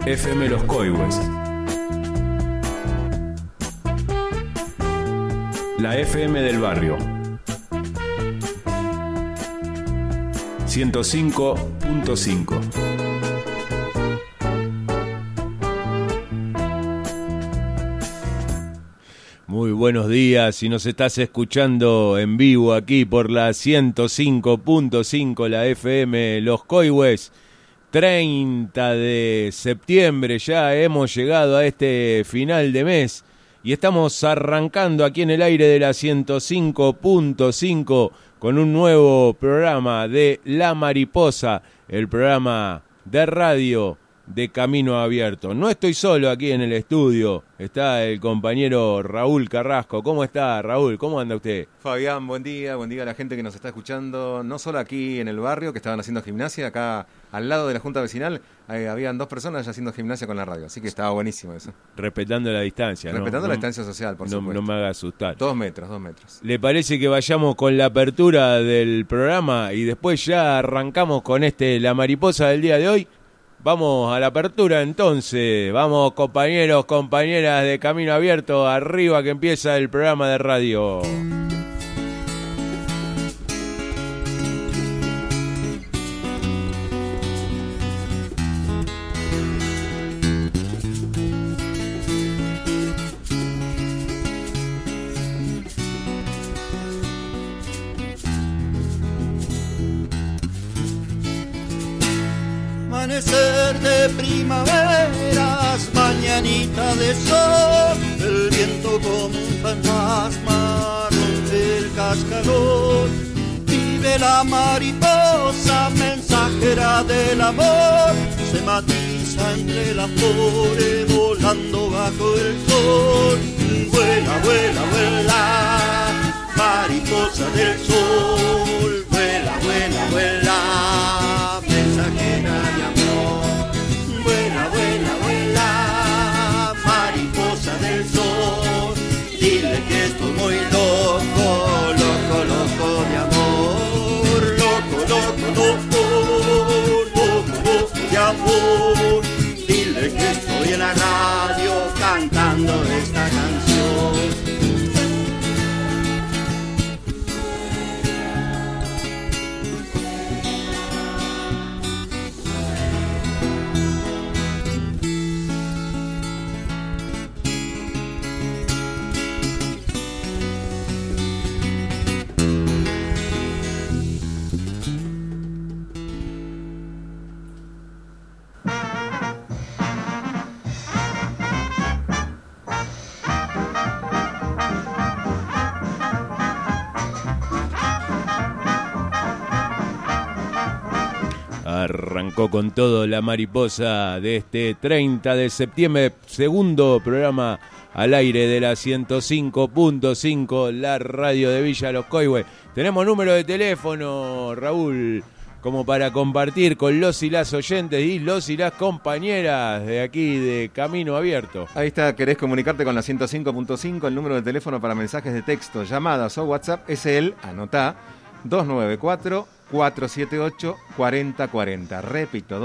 FM Los Coihues. La FM del barrio. 105.5. Muy buenos días, si nos estás escuchando en vivo aquí por la 105.5, la FM Los Coihues. 30 de septiembre, ya hemos llegado a este final de mes y estamos arrancando aquí en el aire de la 105.5 con un nuevo programa de La Mariposa, el programa de radio de Camino Abierto. No estoy solo aquí en el estudio, está el compañero Raúl Carrasco. ¿Cómo está, Raúl? ¿Cómo anda usted? Fabián, buen día a la gente que nos está escuchando, no solo aquí en el barrio que estaban haciendo gimnasia, acá al lado de la Junta Vecinal habían 2 personas ya haciendo gimnasia con la radio, así que estaba buenísimo eso. Respetando la distancia, ¿no? Respetando la distancia social, por supuesto. No me haga asustar. 2 metros. ¿Le parece que vayamos con la apertura del programa y después ya arrancamos con La Mariposa del día de hoy? Vamos a la apertura entonces, vamos compañeros, compañeras de Camino Abierto, arriba que empieza el programa de radio. Amanecer de primaveras, mañanita de sol, el viento como un fantasma rompe el cascarón. Vive la mariposa, mensajera del amor, se matiza entre las flores, volando bajo el sol. Vuela, vuela, vuela, mariposa del sol, vuela, vuela, vuela, mensajera de amor. Vuela, vuela, vuela, mariposa del sol, dile que estoy muy loco, loco, loco de amor. Loco, loco, loco, loco, loco de amor. Dile que estoy en la radio cantando esta canción. Arrancó con todo La Mariposa de este 30 de septiembre, segundo programa al aire de la 105.5, la radio de Villa Los Coihues. Tenemos número de teléfono, Raúl, como para compartir con los y las oyentes y los y las compañeras de aquí de Camino Abierto. Ahí está, querés comunicarte con la 105.5, el número de teléfono para mensajes de texto, llamadas o WhatsApp es el, anotá, 294-478-4040. Repito,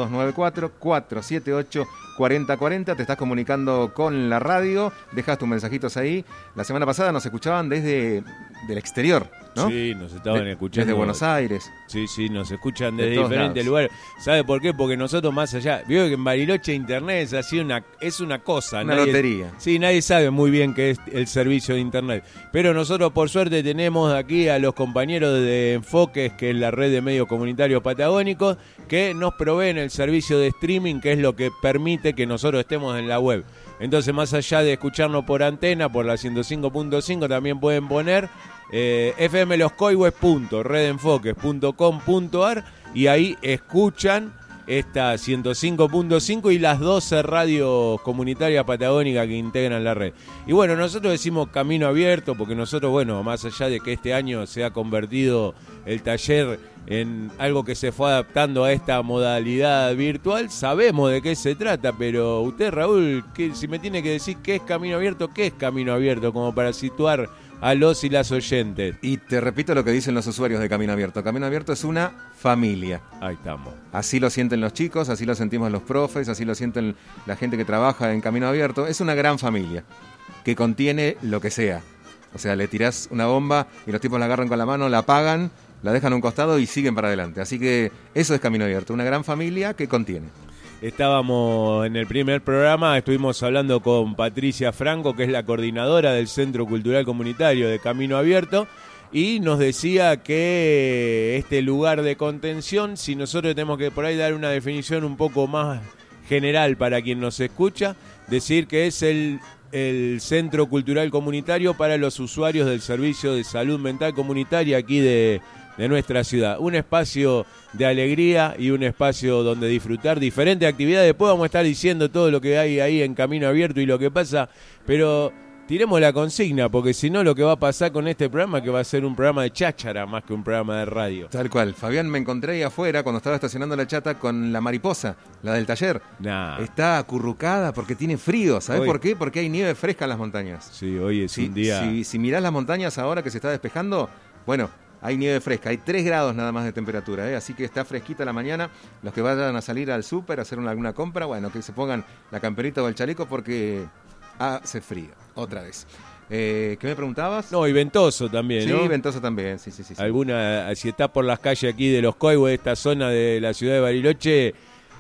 294-478-4040. Te estás comunicando con la radio, dejas tus mensajitos ahí. La semana pasada nos escuchaban desde del exterior, ¿no? Sí, nos estaban escuchando. Desde Buenos Aires. Sí, nos escuchan desde todos diferentes lugares. ¿Sabe por qué? Porque nosotros más allá, veo que en Bariloche Internet es así es una cosa. Una lotería. Sí, nadie sabe muy bien qué es el servicio de Internet. Pero nosotros por suerte tenemos aquí a los compañeros de Enfoques, que es la red de medios comunitarios patagónicos, que nos proveen el servicio de streaming, que es lo que permite que nosotros estemos en la web. Entonces, más allá de escucharnos por antena, por la 105.5, también pueden poner fmloscoihues.redenfoques.com.ar y ahí escuchan esta 105.5 y las 12 radios comunitarias patagónicas que integran la red. Y bueno, nosotros decimos Camino Abierto porque nosotros, bueno, más allá de que este año se ha convertido el taller en algo que se fue adaptando a esta modalidad virtual, sabemos de qué se trata, pero usted, Raúl, si me tiene que decir qué es Camino Abierto, ¿qué es Camino Abierto? Como para situar a los y las oyentes. Y te repito lo que dicen los usuarios de Camino Abierto. Camino Abierto es una familia. Ahí estamos. Así lo sienten los chicos, así lo sentimos los profes, así lo sienten la gente que trabaja en Camino Abierto. Es una gran familia que contiene lo que sea. O sea, le tirás una bomba y los tipos la agarran con la mano, la apagan, la dejan a un costado y siguen para adelante. Así que eso es Camino Abierto, una gran familia que contiene. Estábamos en el primer programa, estuvimos hablando con Patricia Franco, que es la coordinadora del Centro Cultural Comunitario de Camino Abierto, y nos decía que este lugar de contención, si nosotros tenemos que por ahí dar una definición un poco más general para quien nos escucha, decir que es el Centro Cultural Comunitario para los usuarios del Servicio de Salud Mental Comunitaria aquí de nuestra ciudad. Un espacio de alegría y un espacio donde disfrutar diferentes actividades. Después vamos a estar diciendo todo lo que hay ahí en Camino Abierto y lo que pasa, pero tiremos la consigna, porque si no lo que va a pasar con este programa es que va a ser un programa de cháchara más que un programa de radio. Tal cual. Fabián, me encontré ahí afuera cuando estaba estacionando la chata con la mariposa, la del taller. Nah. Está acurrucada porque tiene frío. ¿Sabés por qué? Porque hay nieve fresca en las montañas. Sí, hoy es un día... Si mirás las montañas ahora que se está despejando, bueno, hay nieve fresca. Hay 3 grados nada más de temperatura, ¿eh? Así que está fresquita la mañana. Los que vayan a salir al súper a hacer alguna compra, bueno, que se pongan la camperita o el chaleco porque hace frío. Otra vez. ¿Qué me preguntabas? No, y ventoso también, ¿no? Sí, ventoso también, sí. Alguna, si está por las calles aquí de Los Coihues, esta zona de la ciudad de Bariloche,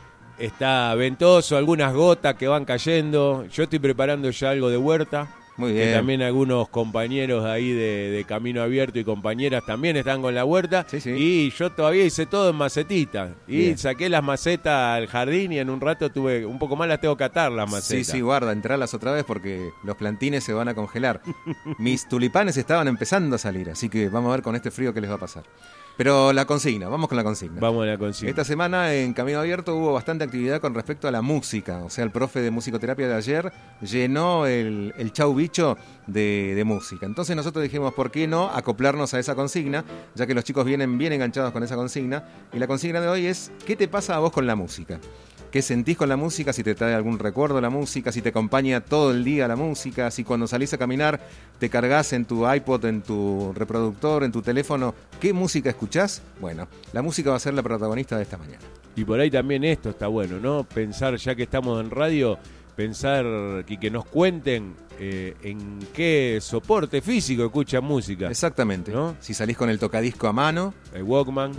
está ventoso, algunas gotas que van cayendo. Yo estoy preparando ya algo de huerta. Muy bien. Que también algunos compañeros ahí de Camino Abierto y compañeras también están con la huerta. Sí. Y yo todavía hice todo en macetita. Y Bien. saqué las macetas al jardín y en un rato tuve un poco más, las tengo que atar las macetas. Sí, guarda, entralas otra vez porque los plantines se van a congelar. Mis tulipanes estaban empezando a salir, así que vamos a ver con este frío qué les va a pasar. Pero la consigna, vamos con la consigna. Vamos a la consigna. Esta semana en Camino Abierto hubo bastante actividad con respecto a la música. O sea, el profe de musicoterapia de ayer llenó el chau bicho de música. Entonces nosotros dijimos, ¿por qué no acoplarnos a esa consigna? Ya que los chicos vienen bien enganchados con esa consigna. Y la consigna de hoy es, ¿qué te pasa a vos con la música? ¿Qué sentís con la música? Si te trae algún recuerdo la música, si te acompaña todo el día la música, si cuando salís a caminar te cargas en tu iPod, en tu reproductor, en tu teléfono, ¿qué música escuchás? Bueno, la música va a ser la protagonista de esta mañana. Y por ahí también esto está bueno, ¿no? Pensar, ya que estamos en radio, pensar y que nos cuenten en qué soporte físico escuchan música. Exactamente, ¿no? Si salís con el tocadisco a mano, El Walkman,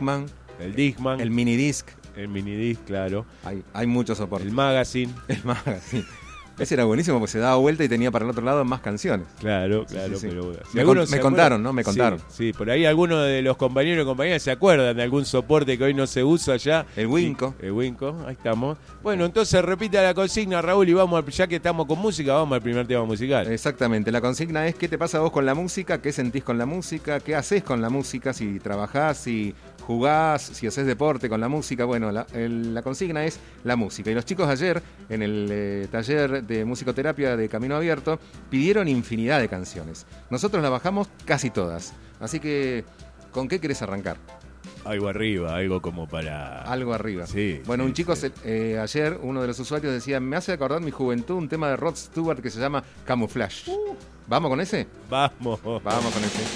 el Discman, el minidisc. el minidisc, claro. Hay muchos soportes. El magazine. El magazine. Ese era buenísimo porque se daba vuelta y tenía para el otro lado más canciones. Claro, Sí. pero... Me contaron, ¿no? Me contaron. Sí, por ahí algunos de los compañeros y compañeras se acuerdan de algún soporte que hoy no se usa ya. El Winco. El Winco, ahí estamos. Bueno, entonces repite la consigna, Raúl, y vamos, ya que estamos con música, vamos al primer tema musical. Exactamente, la consigna es ¿qué te pasa a vos con la música? ¿Qué sentís con la música? ¿Qué haces con la música? Si trabajás, si jugás, si haces deporte con la música. Bueno, la consigna es la música. Y los chicos ayer, en el taller de musicoterapia de Camino Abierto, pidieron infinidad de canciones. Nosotros las bajamos casi todas. Así que, ¿con qué querés arrancar? Algo arriba, algo como para... Algo arriba. Sí. Bueno, sí, un chico, sí. ayer, uno de los usuarios decía, me hace acordar mi juventud un tema de Rod Stewart que se llama Camouflage. ¿Vamos con ese? Vamos. Vamos con ese.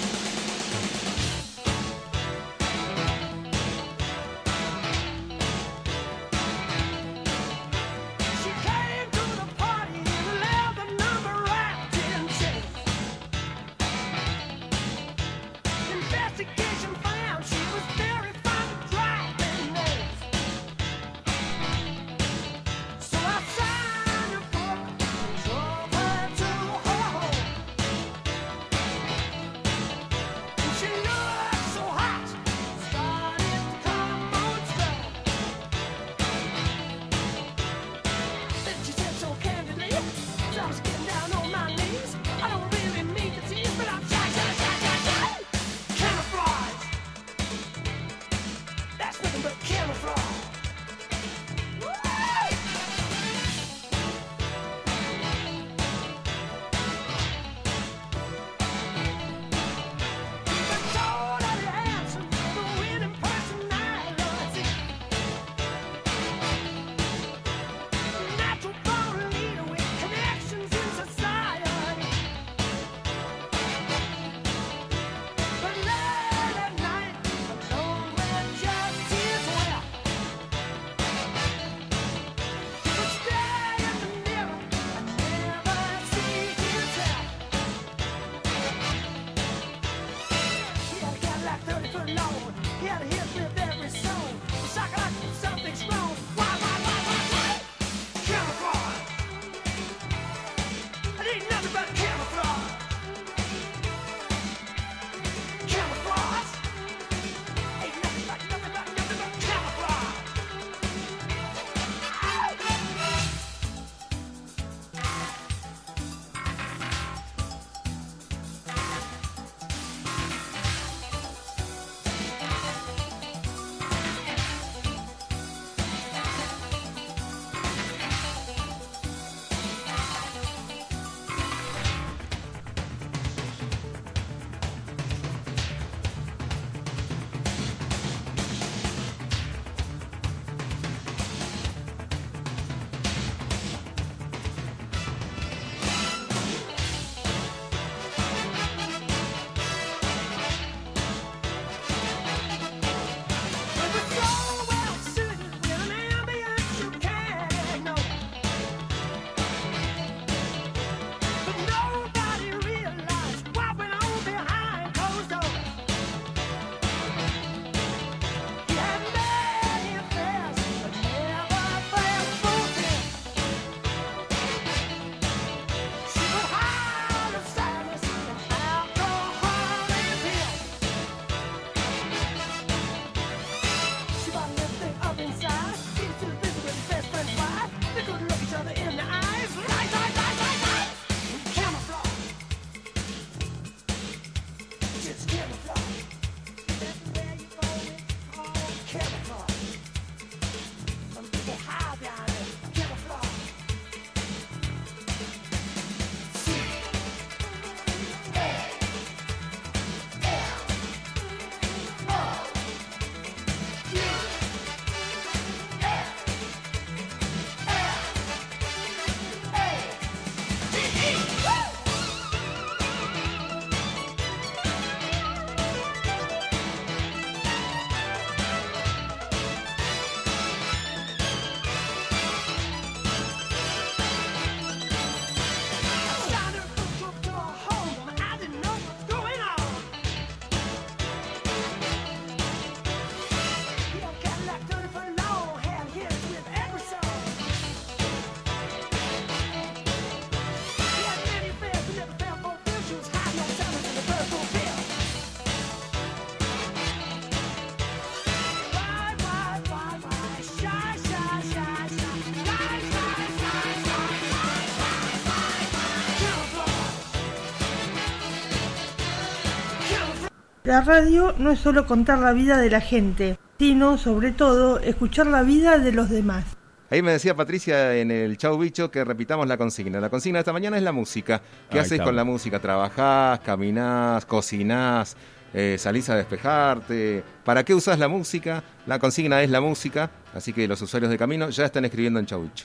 La radio no es solo contar la vida de la gente, sino, sobre todo, escuchar la vida de los demás. Ahí me decía Patricia en el Chau Bicho que repitamos la consigna. La consigna de esta mañana es la música. ¿Qué haces con la música? ¿Trabajás, caminás, cocinás, salís a despejarte? ¿Para qué usás la música? La consigna es la música, así que los usuarios de Camino ya están escribiendo en Chau Bicho.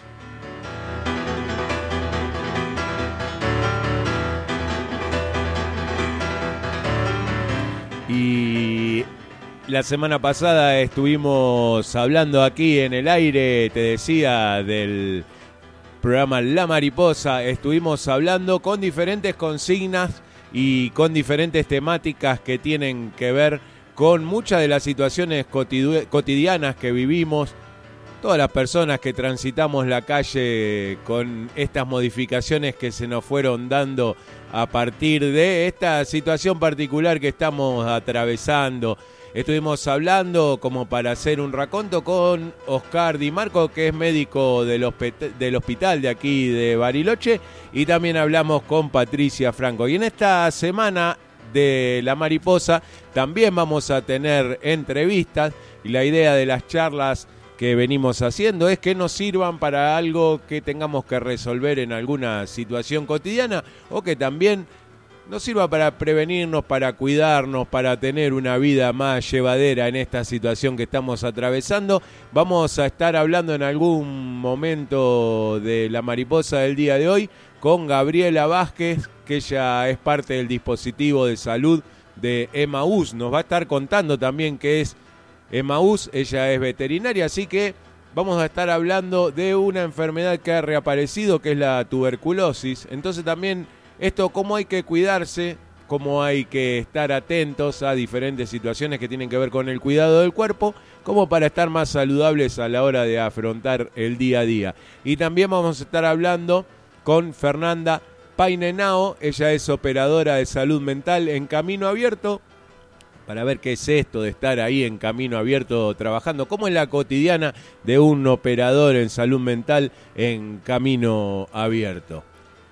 Y la semana pasada estuvimos hablando aquí en el aire, te decía, del programa La Mariposa. Estuvimos hablando con diferentes consignas y con diferentes temáticas que tienen que ver con muchas de las situaciones cotidianas que vivimos. Todas las personas que transitamos la calle con estas modificaciones que se nos fueron dando a partir de esta situación particular que estamos atravesando. Estuvimos hablando, como para hacer un raconto, con Oscar Di Marco, que es médico del hospital de aquí de Bariloche, y también hablamos con Patricia Franco. Y en esta semana de La Mariposa también vamos a tener entrevistas, y la idea de las charlas que venimos haciendo es que nos sirvan para algo que tengamos que resolver en alguna situación cotidiana, o que también nos sirva para prevenirnos, para cuidarnos, para tener una vida más llevadera en esta situación que estamos atravesando. Vamos a estar hablando en algún momento de La Mariposa del día de hoy con Gabriela Vázquez, que ella es parte del dispositivo de salud de Emaús. Nos va a estar contando también qué es Emaús. Ella es veterinaria, así que vamos a estar hablando de una enfermedad que ha reaparecido, que es la tuberculosis. Entonces también esto, cómo hay que cuidarse, cómo hay que estar atentos a diferentes situaciones que tienen que ver con el cuidado del cuerpo, como para estar más saludables a la hora de afrontar el día a día. Y también vamos a estar hablando con Fernanda Painenao. Ella es operadora de salud mental en Camino Abierto, para ver qué es esto de estar ahí en Camino Abierto trabajando, cómo es la cotidiana de un operador en salud mental en Camino Abierto.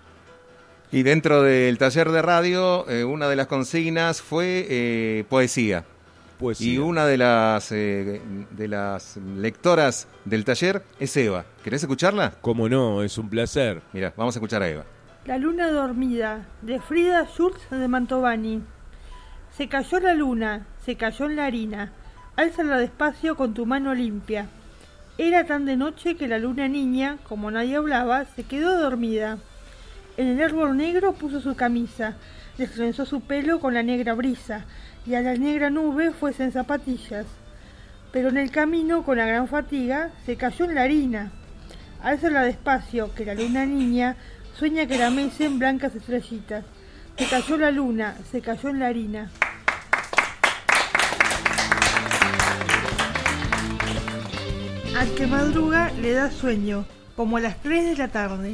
Y dentro del taller de radio, una de las consignas fue poesía. Y una de las lectoras del taller es Eva. ¿Querés escucharla? Cómo no, es un placer. Mira, vamos a escuchar a Eva. La luna dormida, de Frida Schultz de Mantovani. Se cayó la luna, se cayó en la harina. Álzala despacio con tu mano limpia. Era tan de noche que la luna niña, como nadie hablaba, se quedó dormida. En el árbol negro puso su camisa, destrenzó su pelo con la negra brisa, y a la negra nube fuese en zapatillas. Pero en el camino, con la gran fatiga, se cayó en la harina. Álzala despacio, que la luna niña sueña que la mecen blancas estrellitas. Se cayó la luna, se cayó en la harina. Al que madruga le da sueño, como a las 3 de la tarde.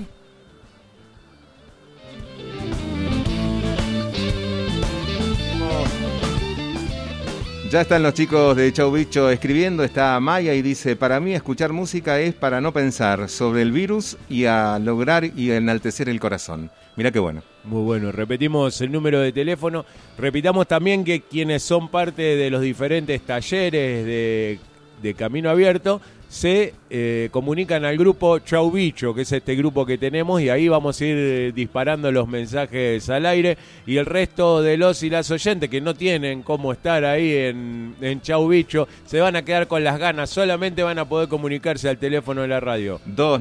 Ya están los chicos de Chau Bicho escribiendo. Está Maya y dice: para mí escuchar música es para no pensar sobre el virus y a lograr y enaltecer el corazón. Mirá qué bueno. Muy bueno. Repetimos el número de teléfono. Repitamos también que quienes son parte de los diferentes talleres de Camino Abierto se comunican al grupo Chau Bicho, que es este grupo que tenemos, y ahí vamos a ir disparando los mensajes al aire, y el resto de los y las oyentes que no tienen cómo estar ahí en Chau Bicho se van a quedar con las ganas, solamente van a poder comunicarse al teléfono de la radio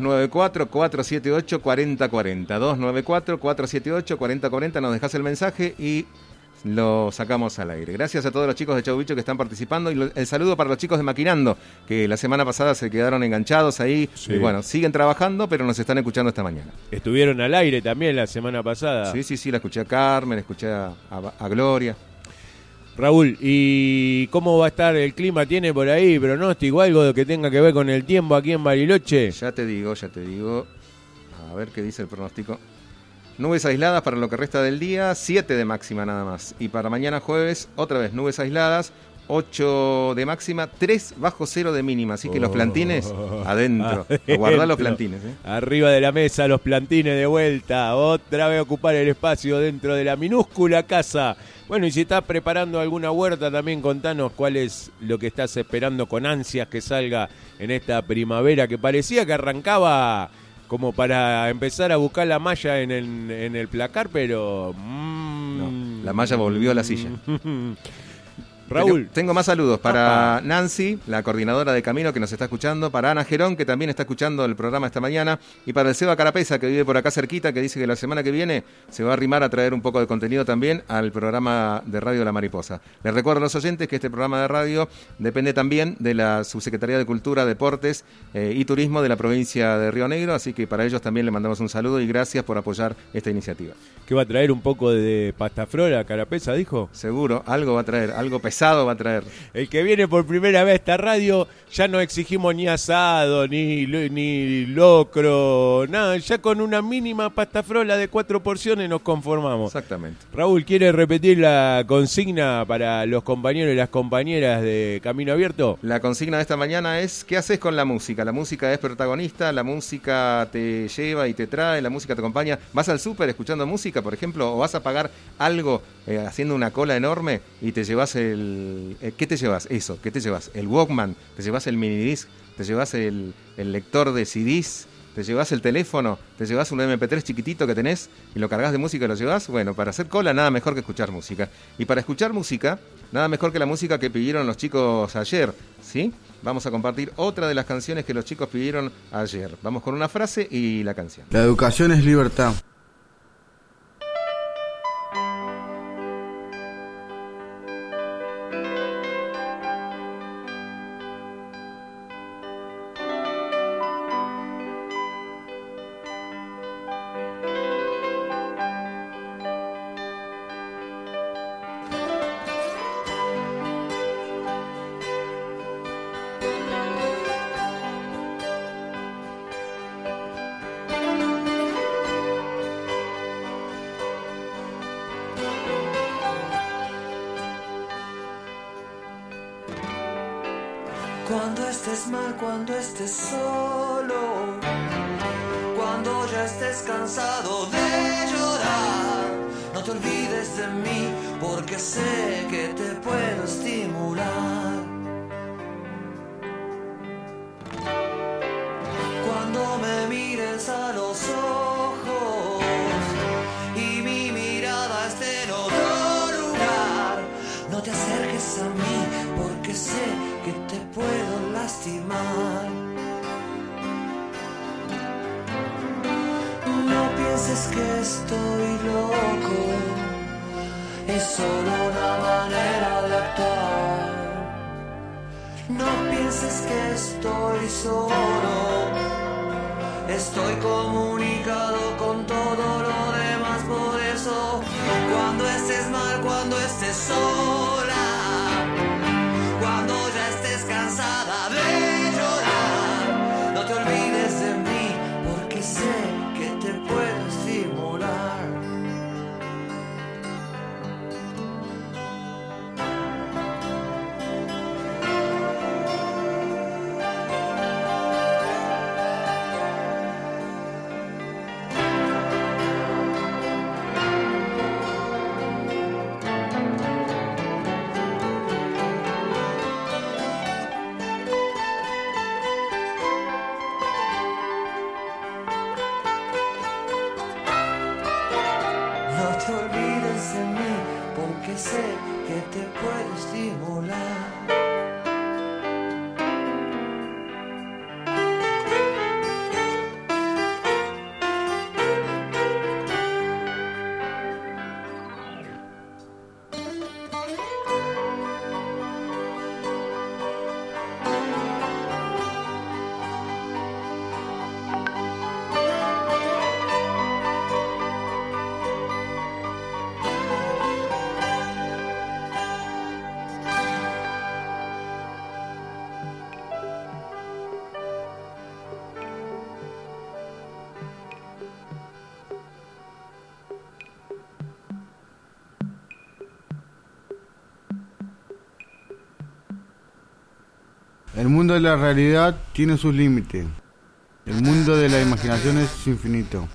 294-478-4040 294-478-4040. Nos dejás el mensaje y lo sacamos al aire. Gracias a todos los chicos de Chau Bicho que están participando, y el saludo para los chicos de Maquinando, que la semana pasada se quedaron enganchados ahí. Sí. Y bueno, siguen trabajando, pero nos están escuchando esta mañana. Estuvieron al aire también la semana pasada. Sí, la escuché a Carmen, escuché a Gloria. Raúl, ¿y cómo va a estar el clima? ¿Tiene por ahí pronóstico, algo que tenga que ver con el tiempo aquí en Bariloche? Ya te digo. A ver qué dice el pronóstico. Nubes aisladas para lo que resta del día, 7 de máxima nada más. Y para mañana jueves, otra vez nubes aisladas, 8 de máxima, 3 bajo cero de mínima. Así que los plantines adentro. A guardar los plantines. Arriba de la mesa, los plantines de vuelta. Otra vez ocupar el espacio dentro de la minúscula casa. Bueno, y si estás preparando alguna huerta, también contanos cuál es lo que estás esperando con ansias que salga en esta primavera, que parecía que arrancaba como para empezar a buscar la malla en el placar, pero... No, la malla volvió a la silla. Raúl. Tengo más saludos para Nancy, la coordinadora de Camino que nos está escuchando, para Ana Gerón, que también está escuchando el programa esta mañana, y para el Seba Carapesa, que vive por acá cerquita, que dice que la semana que viene se va a arrimar a traer un poco de contenido también al programa de Radio La Mariposa. Les recuerdo a los oyentes que este programa de radio depende también de la Subsecretaría de Cultura, Deportes y Turismo de la provincia de Río Negro, así que para ellos también le mandamos un saludo y gracias por apoyar esta iniciativa. ¿Qué va a traer un poco de pastafrola, Carapesa, dijo? Seguro, algo va a traer, algo pesado va a traer. El que viene por primera vez a esta radio, ya no exigimos ni asado, ni locro, nada, ya con una mínima pastafrola de 4 porciones nos conformamos. Exactamente. Raúl, ¿quiere repetir la consigna para los compañeros y las compañeras de Camino Abierto? La consigna de esta mañana es: ¿qué haces con la música? La música es protagonista, la música te lleva y te trae, la música te acompaña. ¿Vas al súper escuchando música, por ejemplo, o vas a pagar algo haciendo una cola enorme y te llevas ¿qué te llevas? Eso, ¿qué te llevas? El Walkman, te llevas el minidisc, te llevas el lector de CDs, te llevas el teléfono, te llevas un MP3 chiquitito que tenés y lo cargas de música y lo llevas. Bueno, para hacer cola nada mejor que escuchar música. Y para escuchar música, nada mejor que la música que pidieron los chicos ayer, ¿sí? Vamos a compartir otra de las canciones que los chicos pidieron ayer. Vamos con una frase y la canción. La educación es libertad. Cuando estés mal, cuando estés solo, cuando ya estés cansado de llorar, no te olvides de mí, porque sé que te puedo estimular. Cuando me mires a los ojos y mi mirada esté en otro lugar, no te acerques a mí, porque sé que te puedo lastimar. No pienses que estoy loco, es solo una manera de actuar. No pienses que estoy solo, estoy comunicado con todo lo demás. Por eso, cuando estés mal, cuando estés sola, cuando ya estés cansada de llorar, no te olvides de mí, porque sé que te puedo estimular. No te olvides de mí, porque sé que te puedo estimular. El mundo de la realidad tiene sus límites. El mundo de la imaginación es infinito.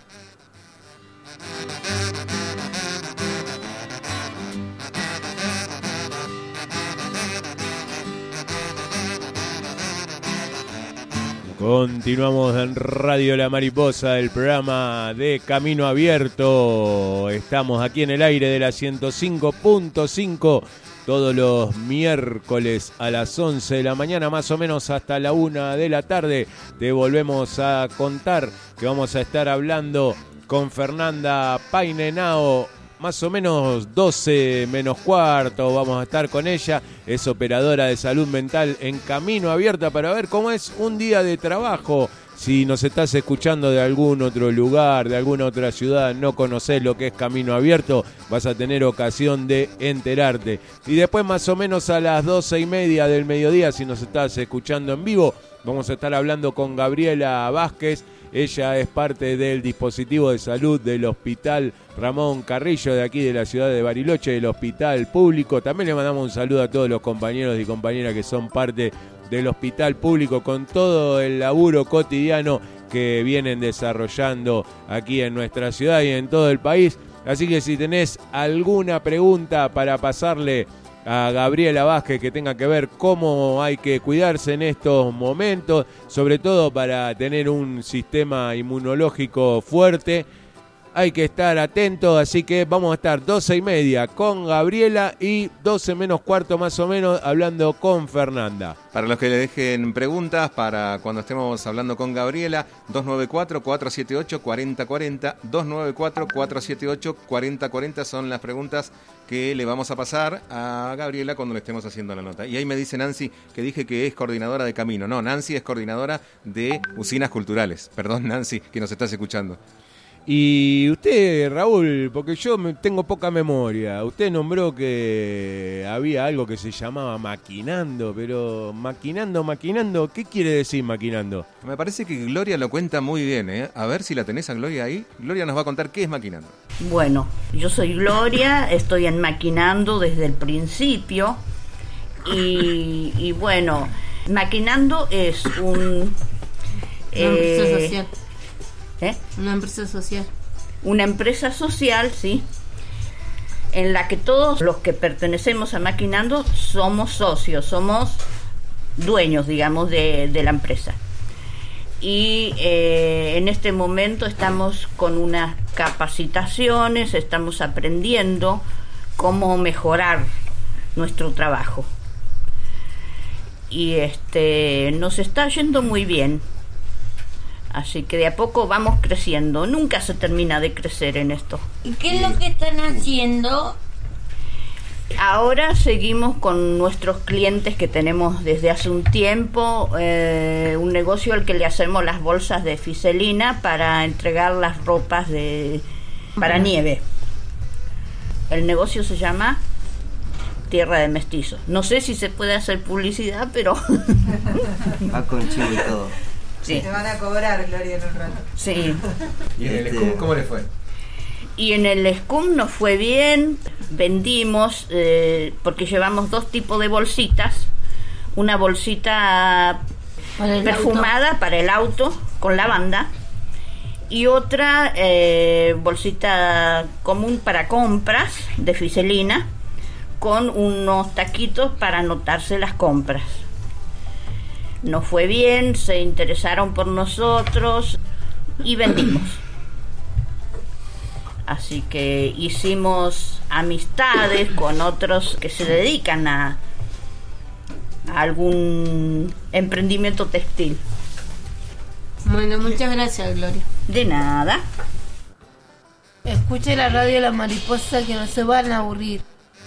Continuamos en Radio La Mariposa, el programa de Camino Abierto. Estamos aquí en el aire de la 105.5 todos los miércoles a las 11 de la mañana, más o menos hasta la 1 de la tarde. Te volvemos a contar que vamos a estar hablando con Fernanda Painenao, más o menos 12 menos cuarto, vamos a estar con ella. Es operadora de salud mental en Camino Abierto para ver cómo es un día de trabajo. Si nos estás escuchando de algún otro lugar, de alguna otra ciudad, no conocés lo que es Camino Abierto, vas a tener ocasión de enterarte. Y después más o menos a las 12:30 del mediodía, si nos estás escuchando en vivo, vamos a estar hablando con Gabriela Vázquez. Ella es parte del dispositivo de salud del Hospital Ramón Carrillo de aquí de la ciudad de Bariloche, del hospital público. También le mandamos un saludo a todos los compañeros y compañeras que son parte del hospital público con todo el laburo cotidiano que vienen desarrollando aquí en nuestra ciudad y en todo el país. Así que si tenés alguna pregunta para pasarle a Gabriela Vázquez que tenga que ver cómo hay que cuidarse en estos momentos, sobre todo para tener un sistema inmunológico fuerte, hay que estar atentos, así que vamos a estar 12:30 con Gabriela y 12 menos cuarto más o menos hablando con Fernanda. Para los que le dejen preguntas, para cuando estemos hablando con Gabriela, 294-478-4040, 294-478-4040 son las preguntas que le vamos a pasar a Gabriela cuando le estemos haciendo la nota. Y ahí me dice Nancy que dije que es coordinadora de Camino. No, Nancy es coordinadora de Usinas Culturales. Perdón, Nancy, que nos estás escuchando. Y usted, Raúl, porque yo tengo poca memoria, usted nombró que había algo que se llamaba maquinando, pero maquinando, ¿qué quiere decir maquinando? Me parece que Gloria lo cuenta muy bien, ¿eh? A ver si la tenés a Gloria ahí. Gloria nos va a contar qué es maquinando. Bueno, yo soy Gloria, estoy en Maquinando desde el principio y bueno, Maquinando es un... Una empresa social. Una empresa social, sí, en la que todos los que pertenecemos a Maquinando somos socios, somos dueños, digamos, de la empresa. Y en este momento estamos con unas capacitaciones, estamos aprendiendo cómo mejorar nuestro trabajo. Y nos está yendo muy bien. Así que de a poco vamos creciendo. Nunca se termina de crecer en esto. ¿Y qué es lo que están haciendo? Ahora seguimos con nuestros clientes que tenemos desde hace un tiempo. Un negocio al que le hacemos las bolsas de fiselina para entregar las ropas para nieve. El negocio se llama Tierra de Mestizos. No sé si se puede hacer publicidad, pero... Va con chivo y todo. Sí. Te van a cobrar, Gloria, en un rato. Sí. ¿Y en el SCUM cómo le fue? Y en el SCUM nos fue bien. Vendimos, porque llevamos dos tipos de bolsitas. Una bolsita perfumada para el auto, con lavanda. Y otra bolsita común para compras, de fiselina, con unos taquitos para anotarse las compras. Nos fue bien, se interesaron por nosotros y vendimos. Así que hicimos amistades con otros que se dedican a algún emprendimiento textil. Bueno, muchas gracias, Gloria. De nada. Escuche la radio La Mariposa, que no se van a aburrir.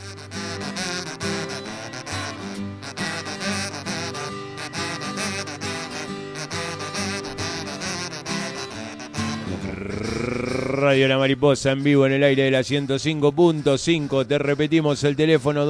Radio La Mariposa en vivo en el aire de la 105.5. Te repetimos el teléfono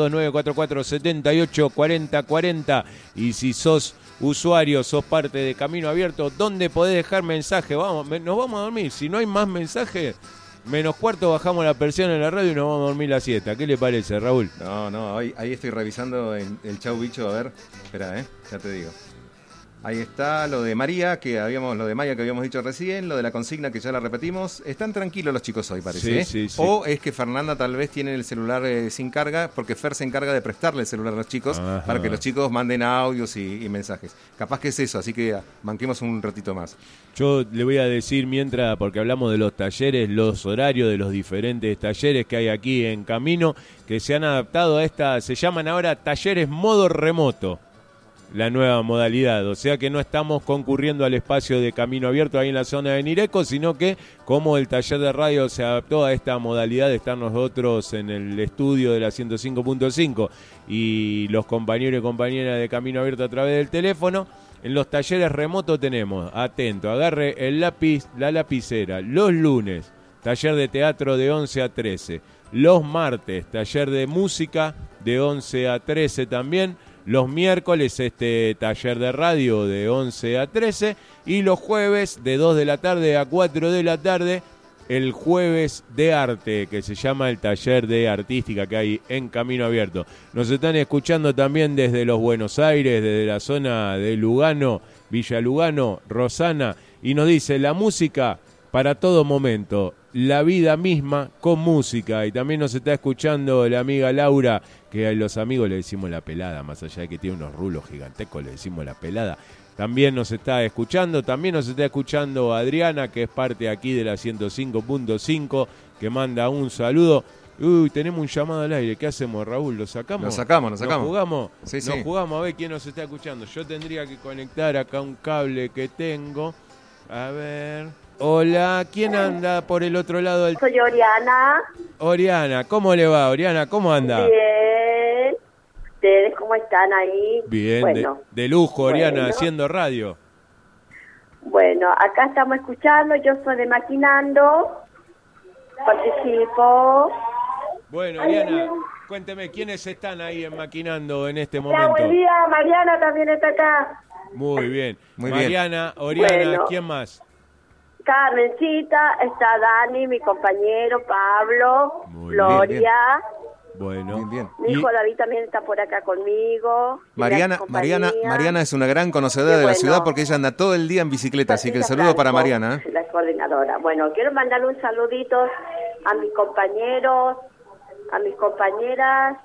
2944-784040. Y si sos usuario, sos parte de Camino Abierto, ¿dónde podés dejar mensaje? Nos vamos a dormir. Si no hay más mensajes, menos cuarto bajamos la persiana en la radio y nos vamos a dormir la siesta. ¿Qué le parece, Raúl? No, ahí estoy revisando el Chau Bicho, a ver. Espera, ya te digo. Ahí está lo de María, lo de Maya que habíamos dicho recién, lo de la consigna que ya la repetimos. Están tranquilos los chicos hoy, parece. Sí. O es que Fernanda tal vez tiene el celular sin carga, porque Fer se encarga de prestarle el celular a los chicos para que los chicos manden audios y mensajes. Capaz que es eso, así que banquemos un ratito más. Yo le voy a decir mientras, porque hablamos de los talleres, los horarios de los diferentes talleres que hay aquí en Camino, que se han adaptado a se llaman ahora talleres modo remoto. La nueva modalidad, o sea que no estamos concurriendo al espacio de Camino Abierto ahí en la zona de Nireco, sino que como el taller de radio se adaptó a esta modalidad de estar nosotros en el estudio de la 105.5 y los compañeros y compañeras de Camino Abierto a través del teléfono, en los talleres remotos tenemos, atento, agarre el lápiz, la lapicera, los lunes, taller de teatro de 11 a 13, los martes, taller de música de 11 a 13 también, los miércoles taller de radio de 11 a 13 y los jueves de 2 de la tarde a 4 de la tarde el jueves de arte, que se llama el taller de artística que hay en Camino Abierto. Nos están escuchando también desde los Buenos Aires, desde la zona de Lugano, Villa Lugano, Rosana, y nos dice la música para todo momento, la vida misma con música. Y también nos está escuchando la amiga Laura, que a los amigos le decimos la pelada, más allá de que tiene unos rulos gigantescos, le decimos la pelada. También nos está escuchando Adriana, que es parte aquí de la 105.5, que manda un saludo. Uy, tenemos un llamado al aire, ¿qué hacemos, Raúl? ¿Lo sacamos? Lo sacamos. ¿Nos jugamos? Sí. Nos jugamos a ver quién nos está escuchando. Yo tendría que conectar acá un cable que tengo. A ver... Hola, ¿quién anda por el otro lado del...? Soy Oriana. Oriana, ¿cómo le va, Oriana? ¿Cómo anda? Bien. ¿Ustedes cómo están ahí? Bien, bueno, de lujo, Oriana, bueno. haciendo radio. Bueno, acá estamos escuchando, yo soy de Maquinando, participo. Bueno, Oriana, cuénteme, ¿quiénes están ahí en Maquinando en este momento? Buen día, Mariana también está acá. Muy bien. Muy Mariana, bien. Oriana, bueno. ¿Quién más? Carmencita, está Dani, mi compañero, Pablo, Muy Gloria. Bien. Bueno. Bien. Mi hijo David también está por acá conmigo. Mariana es una gran conocedora de la ciudad porque ella anda todo el día en bicicleta, así que el saludo para Mariana. La coordinadora. Bueno, quiero mandarle un saludito a mis compañeros, a mis compañeras.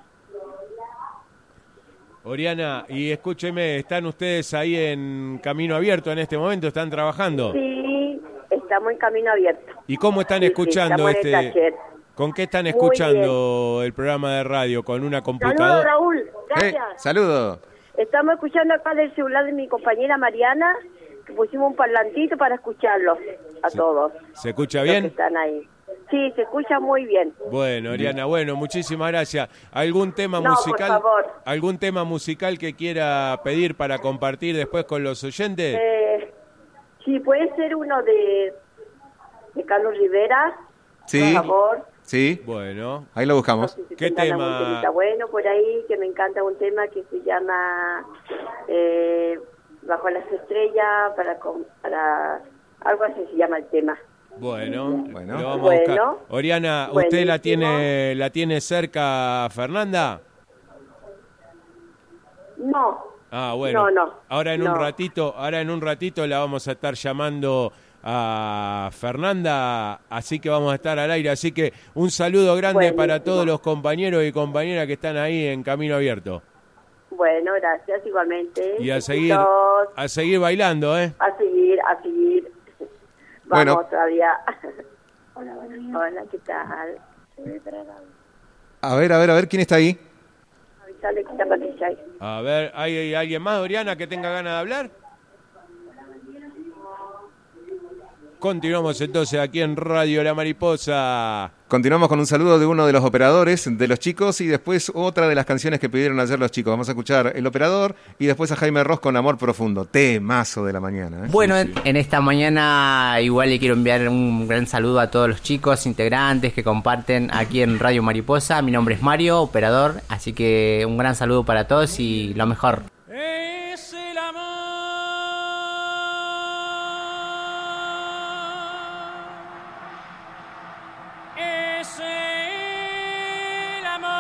Oriana, y escúcheme, ¿están ustedes ahí en Camino Abierto en este momento? ¿Están trabajando? Sí, estamos en Camino Abierto. ¿Y cómo están escuchando estamos en el taller. ¿Con qué están escuchando el programa de radio? ¿Con una computadora? Saludos, Raúl. Gracias. Saludo. Estamos escuchando acá del celular de mi compañera Mariana, que pusimos un parlantito para escucharlos a todos. ¿Se escucha bien? Los que están ahí. Sí, se escucha muy bien. Bueno, Oriana, bueno, muchísimas gracias. ¿Algún tema musical? Por favor. ¿Algún tema musical que quiera pedir para compartir después con los oyentes? Sí, puede ser uno de Carlos Rivera. Sí. Por favor. Sí. Bueno. Ahí lo buscamos. No sé si ¿Qué tema? Está bueno por ahí, que me encanta un tema que se llama Bajo las estrellas, para algo así se llama el tema. Bueno, lo vamos a buscar. Oriana, ¿usted la tiene cerca a Fernanda? No. Ah, bueno. No. Ahora en un ratito la vamos a estar llamando a Fernanda, así que vamos a estar al aire, así que un saludo grande para todos los compañeros y compañeras que están ahí en Camino Abierto. Bueno, gracias igualmente. Y a seguir bailando, ¿eh? A seguir. Vamos todavía. Hola, ¿qué tal? A ver, ¿quién está ahí? A ver, ¿hay alguien más, Oriana, que tenga ganas de hablar? Continuamos entonces aquí en Radio La Mariposa. Continuamos con un saludo de uno de los operadores de los chicos y después otra de las canciones que pidieron ayer los chicos. Vamos a escuchar El Operador y después a Jaime Ross con Amor Profundo. Temazo de la mañana. Bueno, en esta mañana igual le quiero enviar un gran saludo a todos los chicos integrantes que comparten aquí en Radio Mariposa. Mi nombre es Mario, operador, así que un gran saludo para todos y lo mejor. Es el amor. Es el amor.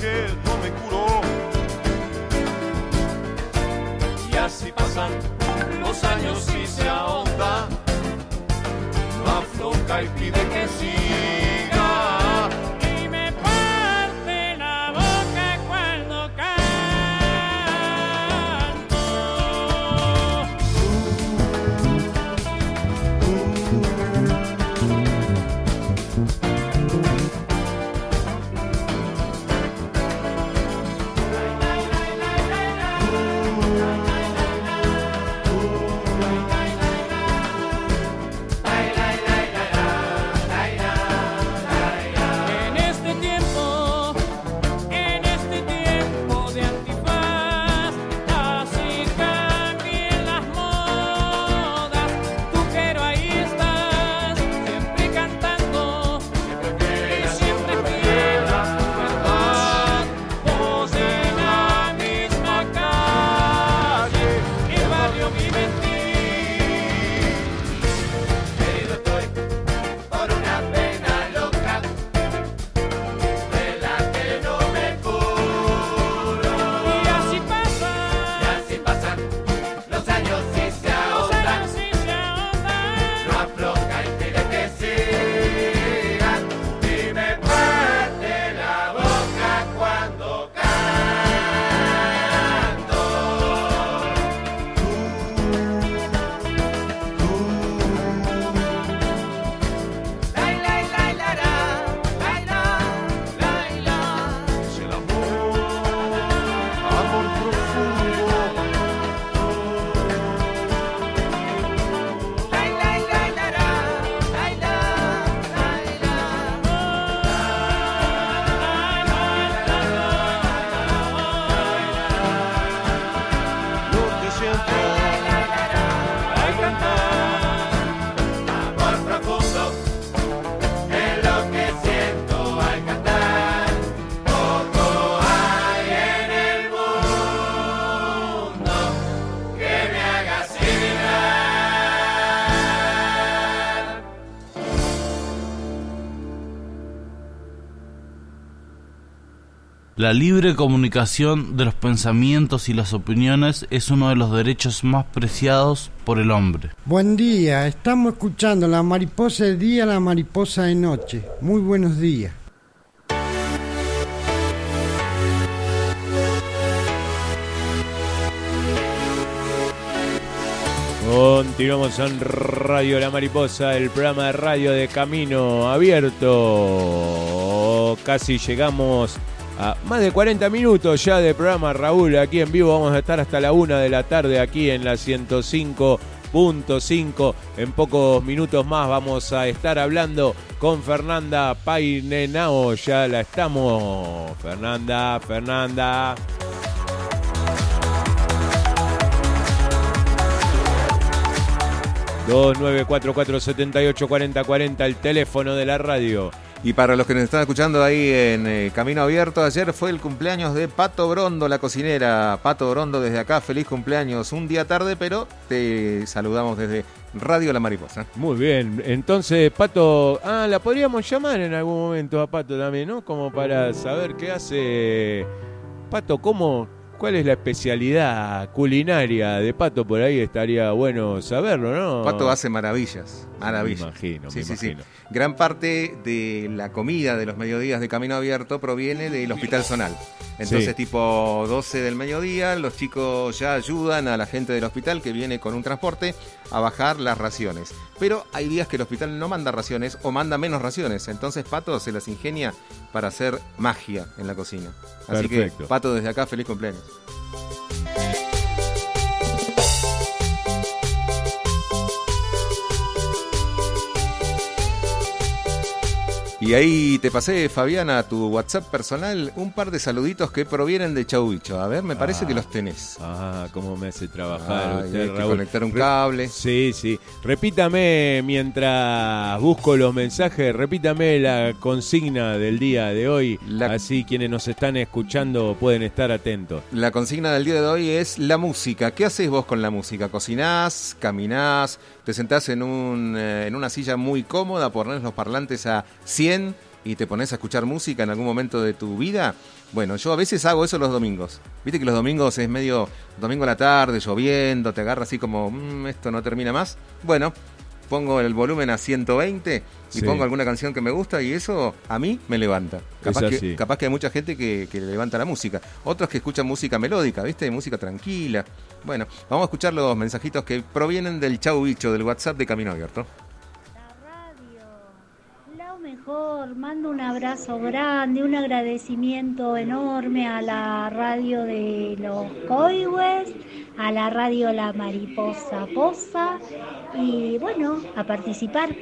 que no me curó. Y así pasan los años y se ahonda, no afloja y pide que siga. Y me parte la boca cuando canto. En este tiempo de antifaz, así cambien las modas. Tú, pero ahí estás, siempre cantando, y siempre fiel a tu verdad. Vos en la misma calle, el barrio vive en ti. Herido estoy por una pena loca, de la que no me curo. Y así pasan Los años y se ahondan, no afloja y pide que siga. Y me parte la boca cuando canto. Lai, lai, lai, la, la, lai, la, lai, la. Es el amor profundo. Lai, lai, lai, la, la, lai, la, lai, Lo que siento al cantar, amor profundo, es lo que siento al cantar. Poco hay en el mundo que me haga vibrar. La libre comunicación de los pensamientos y las opiniones es uno de los derechos más preciados por el hombre. Buen día, estamos escuchando La Mariposa de Día, La Mariposa de Noche. Muy buenos días. Continuamos en Radio La Mariposa, el programa de radio de Camino Abierto. Casi llegamos a más de 40 minutos ya de programa, Raúl, aquí en vivo. Vamos a estar hasta la 1 de la tarde aquí en la 105.5. En pocos minutos más vamos a estar hablando con Fernanda Painenao. Ya la estamos. Fernanda. 2944784040, el teléfono de la radio. Y para los que nos están escuchando ahí en Camino Abierto, ayer fue el cumpleaños de Pato Brondo, la cocinera. Pato Brondo, desde acá, feliz cumpleaños. Un día tarde, pero te saludamos desde Radio La Mariposa. Muy bien, entonces Pato, la podríamos llamar en algún momento a Pato también, ¿no? Como para saber qué hace Pato, cuál es la especialidad culinaria de Pato. Por ahí estaría bueno saberlo, ¿no? Pato hace maravillas. Me imagino. Gran parte de la comida de los mediodías de Camino Abierto proviene del Hospital Zonal. Entonces, tipo 12 del mediodía, los chicos ya ayudan a la gente del hospital que viene con un transporte a bajar las raciones. Pero hay días que el hospital no manda raciones o manda menos raciones. Entonces, Pato se las ingenia para hacer magia en la cocina. Así Perfecto. que, Pato, desde acá, feliz cumpleaños. Y ahí te pasé, Fabiana, a tu WhatsApp personal un par de saluditos que provienen de Chau Bicho. A ver, me parece que los tenés. Cómo me hace trabajar usted, hay Raúl. que conectar un cable. Sí. Repítame, mientras busco los mensajes, repítame la consigna del día de hoy. Así quienes nos están escuchando pueden estar atentos. La consigna del día de hoy es la música. ¿Qué haces vos con la música? ¿Cocinás? ¿Caminás? ¿Te sentás en una silla muy cómoda, ponés los parlantes a 100 y te pones a escuchar música en algún momento de tu vida. Bueno, yo a veces hago eso los domingos. Viste que los domingos es medio domingo a la tarde, lloviendo, te agarra así como, esto no termina más. Bueno, pongo el volumen a 120 y pongo alguna canción que me gusta y eso a mí me levanta. Capaz que hay mucha gente que le levanta la música. Otros que escuchan música melódica, ¿viste? Música tranquila. Bueno, vamos a escuchar los mensajitos que provienen del Chau Bicho, del WhatsApp de Camino Abierto. Mejor, mando un abrazo grande, un agradecimiento enorme a la radio de los Coihues, a la radio La Mariposa Posa y bueno, a participar.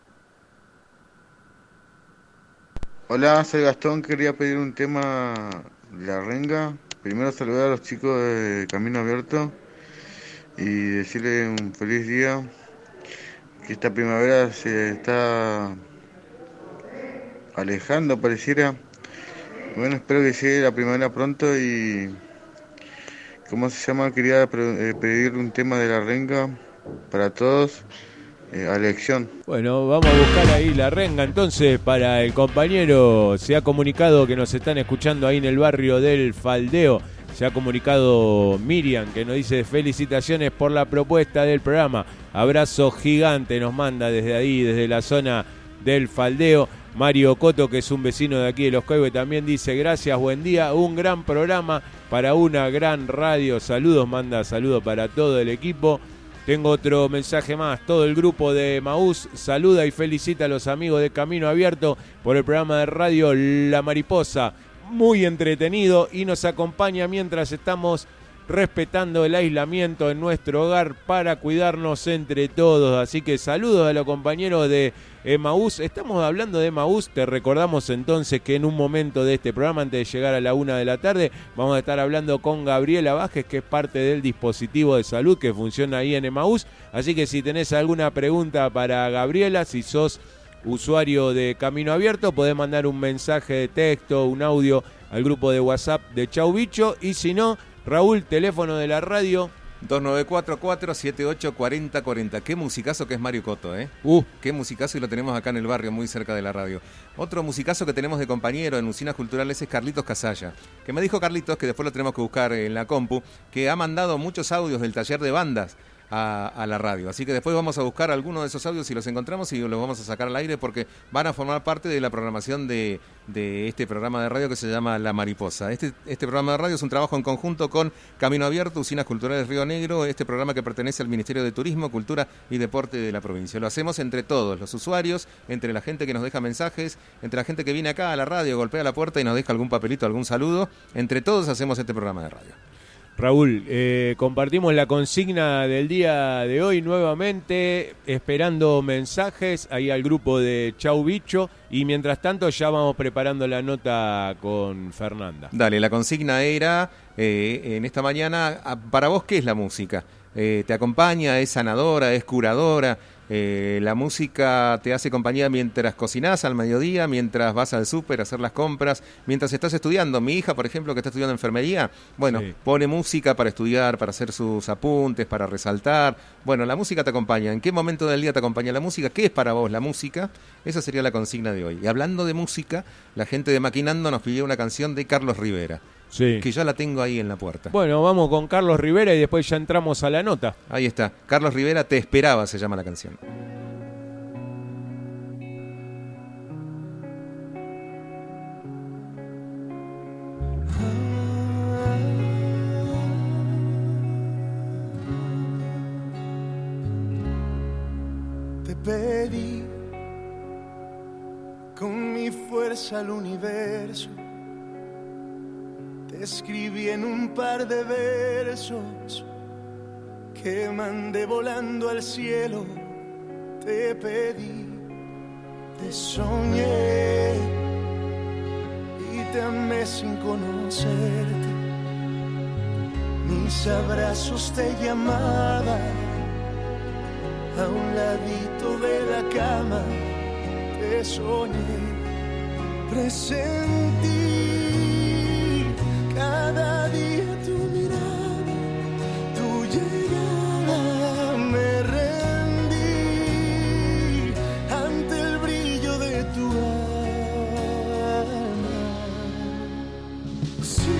Hola, soy Gastón, quería pedir un tema de La Renga. Primero saludar a los chicos de Camino Abierto y decirles un feliz día, que esta primavera se está alejando, pareciera. Bueno, espero que llegue la primavera pronto y... ¿Cómo se llama? Quería pedir un tema de La Renga para todos, a elección. Bueno, vamos a buscar ahí La Renga entonces para el compañero. Se ha comunicado que nos están escuchando ahí en el barrio del Faldeo. Se ha comunicado Miriam, que nos dice felicitaciones por la propuesta del programa. Abrazo gigante nos manda desde ahí, desde la zona del Faldeo. Mario Coto, que es un vecino de aquí de Los Coihues, también dice gracias, buen día, un gran programa para una gran radio. Saludos, manda saludos para todo el equipo. Tengo otro mensaje más. Todo el grupo de Emaús saluda y felicita a los amigos de Camino Abierto por el programa de radio La Mariposa. Muy entretenido y nos acompaña mientras estamos respetando el aislamiento en nuestro hogar para cuidarnos entre todos. Así que saludos a los compañeros de Emaús. Estamos hablando de Emaús. Te recordamos entonces que en un momento de este programa, antes de llegar a la 1 de la tarde, vamos a estar hablando con Gabriela Vázquez, que es parte del dispositivo de salud que funciona ahí en Emaús. Así que si tenés alguna pregunta para Gabriela, si sos usuario de Camino Abierto, podés mandar un mensaje de texto, un audio al grupo de WhatsApp de Chau Bicho. Y si no, Raúl, teléfono de la radio 2944-784040. Qué musicazo que es Mario Coto, ¿eh? Qué musicazo, y lo tenemos acá en el barrio, muy cerca de la radio. Otro musicazo que tenemos de compañero en Usinas Culturales es Carlitos Casalla, que me dijo Carlitos, que después lo tenemos que buscar en la compu, que ha mandado muchos audios del taller de bandas a la radio. Así que después vamos a buscar algunos de esos audios si los encontramos y los vamos a sacar al aire porque van a formar parte de la programación de este programa de radio que se llama La Mariposa. Este programa de radio es un trabajo en conjunto con Camino Abierto, Usinas Culturales Río Negro, este programa que pertenece al Ministerio de Turismo, Cultura y Deporte de la provincia. Lo hacemos entre todos, los usuarios, entre la gente que nos deja mensajes, entre la gente que viene acá a la radio, golpea la puerta y nos deja algún papelito, algún saludo. Entre todos hacemos este programa de radio. Raúl, compartimos la consigna del día de hoy nuevamente, esperando mensajes ahí al grupo de Chau Bicho, y mientras tanto ya vamos preparando la nota con Fernanda. Dale, la consigna era, en esta mañana, para vos, ¿qué es la música? ¿Te acompaña? ¿Es sanadora? ¿Es curadora? La música te hace compañía mientras cocinás al mediodía, mientras vas al súper a hacer las compras, mientras estás estudiando. Mi hija, por ejemplo, que está estudiando enfermería, bueno, pone música para estudiar, para hacer sus apuntes, para resaltar. Bueno, la música te acompaña. ¿En qué momento del día te acompaña la música? ¿Qué es para vos la música? Esa sería la consigna de hoy. Y hablando de música, la gente de Maquinando nos pidió una canción de Carlos Rivera. Sí. Que ya la tengo ahí en la puerta. Bueno, vamos con Carlos Rivera y después ya entramos a la nota. Ahí está. Carlos Rivera, Te esperaba, se llama la canción. Te pedí con mi fuerza al universo. Te escribí en un par de versos que mandé volando al cielo. Te pedí, te soñé y te amé sin conocerte. Mis abrazos te llamaban a un ladito de la cama. Te soñé, presentí cada día tu mirada, tu llegada. Me rendí ante el brillo de tu Sí,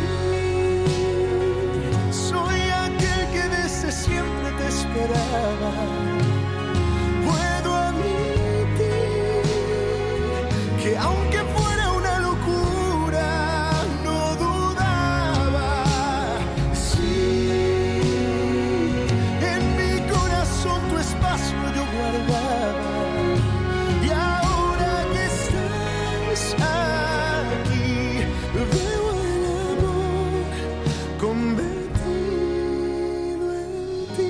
soy aquel que desde siempre te esperaba. Puedo admitir que aunque fuera una locura, no dudaba. Sí, en mi corazón tu espacio yo guardaba. Y ahora que estás aquí, veo el amor convertido en ti.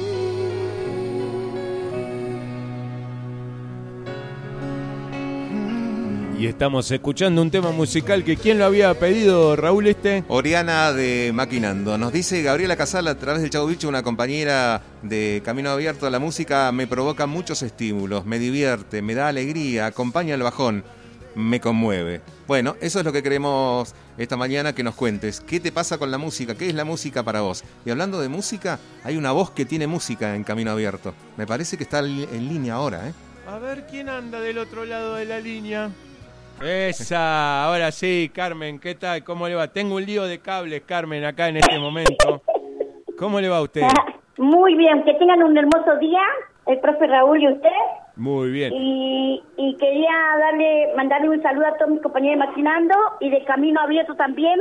Y estamos escuchando un tema musical que ¿quién lo había pedido, Raúl, este? Oriana de Maquinando. Nos dice Gabriela Casal a través del Chavo Bicho, una compañera de Camino Abierto. La música me provoca muchos estímulos, me divierte, me da alegría, acompaña el bajón, me conmueve. Bueno, eso es lo que queremos esta mañana que nos cuentes. ¿Qué te pasa con la música? ¿Qué es la música para vos? Y hablando de música, hay una voz que tiene música en Camino Abierto. Me parece que está en línea ahora, ¿eh? A ver quién anda del otro lado de la línea. Esa, ahora sí, Carmen, ¿qué tal? ¿Cómo le va? Tengo un lío de cables, Carmen, acá en este momento. ¿Cómo le va a usted? Muy bien, que tengan un hermoso día, el profe Raúl y usted. Muy bien. Y quería mandarle un saludo a todos mis compañeros de Maquinando y de Camino Abierto también.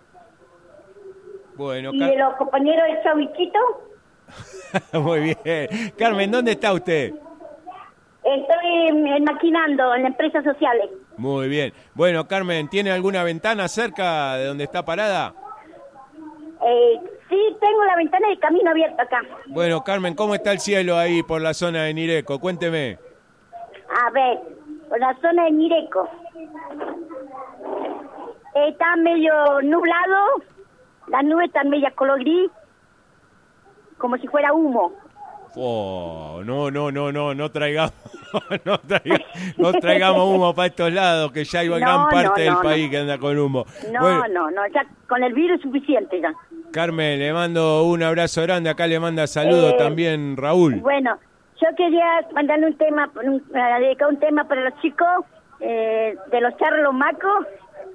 Bueno, y de los compañeros de Chaviquito. Muy bien. Carmen, ¿dónde está usted? Estoy maquinando en empresas sociales. Muy bien. Bueno, Carmen, ¿tiene alguna ventana cerca de donde está parada? Sí, tengo la ventana de Camino Abierto acá. Bueno, Carmen, ¿cómo está el cielo ahí por la zona de Nireco? Cuénteme. A ver, por la zona de Nireco. Está medio nublado, las nubes están media color gris, como si fuera humo. Oh, no traigamos, no traigamos humo para estos lados, que ya hay gran parte del país que anda con humo. No, ya con el virus es suficiente ya. Carmen, le mando un abrazo grande, acá le manda saludos también Raúl. Bueno, yo quería mandarle dedicar un tema para los chicos de los Charlos Macos.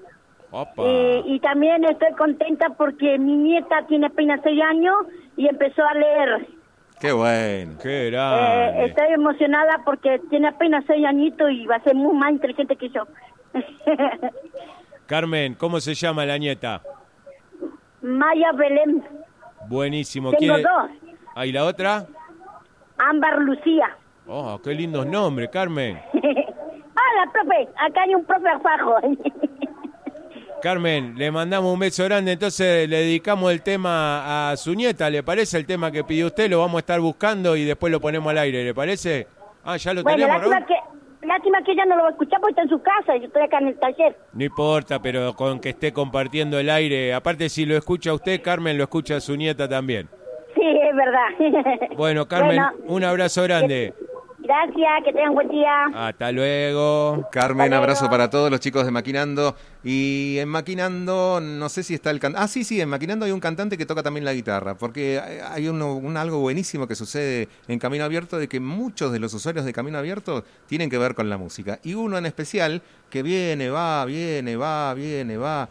Y también estoy contenta porque mi nieta tiene apenas 6 años y empezó a leer. Qué bueno. Qué grande. Estoy emocionada porque tiene apenas 6 añitos y va a ser muy más inteligente que yo. Carmen, ¿cómo se llama la nieta? Maya Belén. Buenísimo. Tengo 2. ¿Y la otra? Ámbar Lucía. Oh, qué lindos nombres, Carmen. Hola, profe. Acá hay un profe Fajo. Carmen, le mandamos un beso grande, entonces le dedicamos el tema a su nieta, ¿le parece? El tema que pidió usted, lo vamos a estar buscando y después lo ponemos al aire, ¿le parece? Ya lo tenemos, ¿no? Lástima que ella no lo va a escuchar porque está en su casa y yo estoy acá en el taller. No importa, pero con que esté compartiendo el aire, aparte si lo escucha usted, Carmen, lo escucha su nieta también. Sí, es verdad. Bueno, Carmen, un abrazo grande. Gracias, que tengan buen día. Hasta luego. Carmen, abrazo para todos los chicos de Maquinando. Y en Maquinando, no sé si está el cantante. Sí, en Maquinando hay un cantante que toca también la guitarra. Porque hay algo buenísimo que sucede en Camino Abierto, de que muchos de los usuarios de Camino Abierto tienen que ver con la música. Y uno en especial, que viene y va,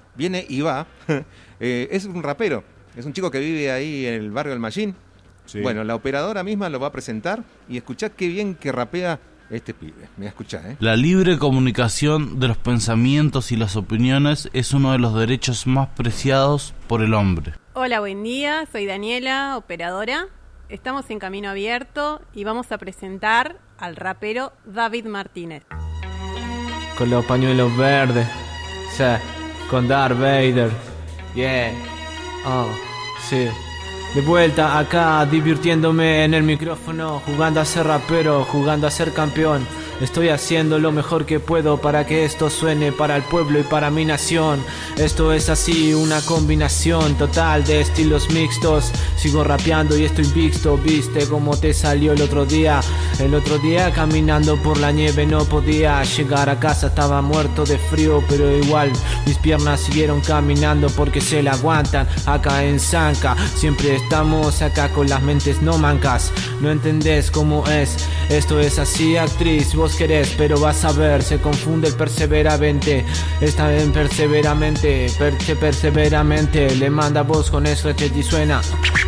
es un rapero. Es un chico que vive ahí en el barrio del Mallín. Sí. Bueno, la operadora misma lo va a presentar y escuchá qué bien que rapea este pibe. Me escuchá, La libre comunicación de los pensamientos y las opiniones es uno de los derechos más preciados por el hombre. Hola, buen día. Soy Daniela, operadora. Estamos en Camino Abierto y vamos a presentar al rapero David Martínez. Con los pañuelos verdes, sí, con Darth Vader, yeah, sí. De vuelta acá, divirtiéndome en el micrófono, jugando a ser rapero, jugando a ser campeón. Estoy haciendo lo mejor que puedo para que esto suene para el pueblo y para mi nación. Esto es así, una combinación total de estilos mixtos. Sigo rapeando y estoy invicto, viste cómo te salió el otro día. El otro día caminando por la nieve no podía llegar a casa, estaba muerto de frío, pero igual mis piernas siguieron caminando porque se la aguantan acá en Zanca. Siempre estamos acá con las mentes no mancas, no entendés cómo es. Esto es así, actriz, vos vos querés, pero vas a ver, se confunde el perseveramente. Esta vez perseveramente, perseveramente. Le manda voz con scratch y suena.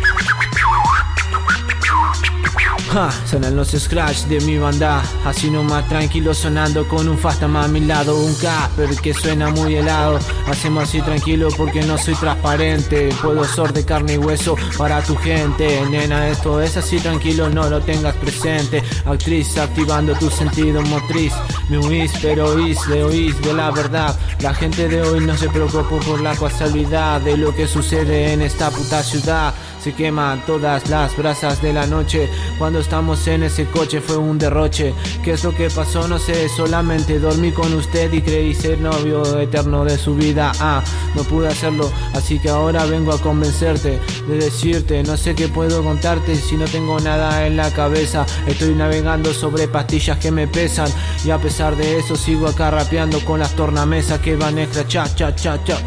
Suenan los scratch de mi banda, así nomás tranquilo sonando con un Fastama a mi lado, un Casper que suena muy helado. Hacemos así tranquilo porque no soy transparente, puedo ser de carne y hueso para tu gente. Nena, esto es así tranquilo, no lo tengas presente. Actriz, activando tu sentido motriz. Me oís, pero oís de la verdad. La gente de hoy no se preocupó por la casualidad de lo que sucede en esta puta ciudad. Se queman todas las brasas de la noche. Cuando estamos en ese coche fue un derroche. ¿Qué es lo que pasó? No sé, solamente dormí con usted y creí ser novio eterno de su vida. No pude hacerlo, así que ahora vengo a convencerte, de decirte, no sé qué puedo contarte si no tengo nada en la cabeza. Estoy navegando sobre pastillas que me pesan y a pesar de eso sigo acá rapeando con las tornamesas que van extra cha cha cha cha.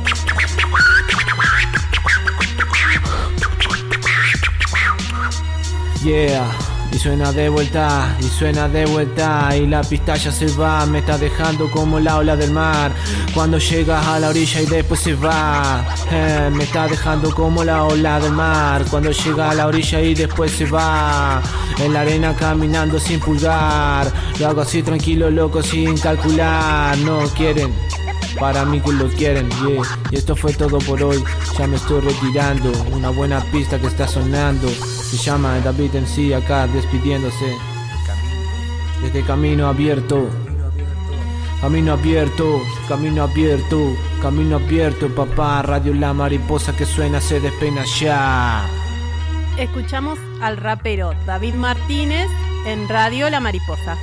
Yeah, y suena de vuelta, y la pista ya se va, me está dejando como la ola del mar, cuando llegas a la orilla y después se va, me está dejando como la ola del mar, cuando llega a la orilla y después se va, en la arena caminando sin pulgar, lo hago así tranquilo, loco, sin calcular, no quieren. Para mí que lo quieren, yeah. Y esto fue todo por hoy, ya me estoy retirando. Una buena pista que está sonando, se llama David MC acá despidiéndose. Desde Camino Abierto. Camino abierto, camino abierto, camino abierto, papá. Radio La Mariposa que suena se despeina ya. Escuchamos al rapero David Martínez en Radio La Mariposa.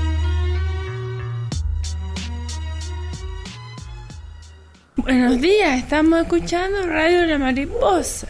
Buenos días, estamos escuchando Radio La Mariposa.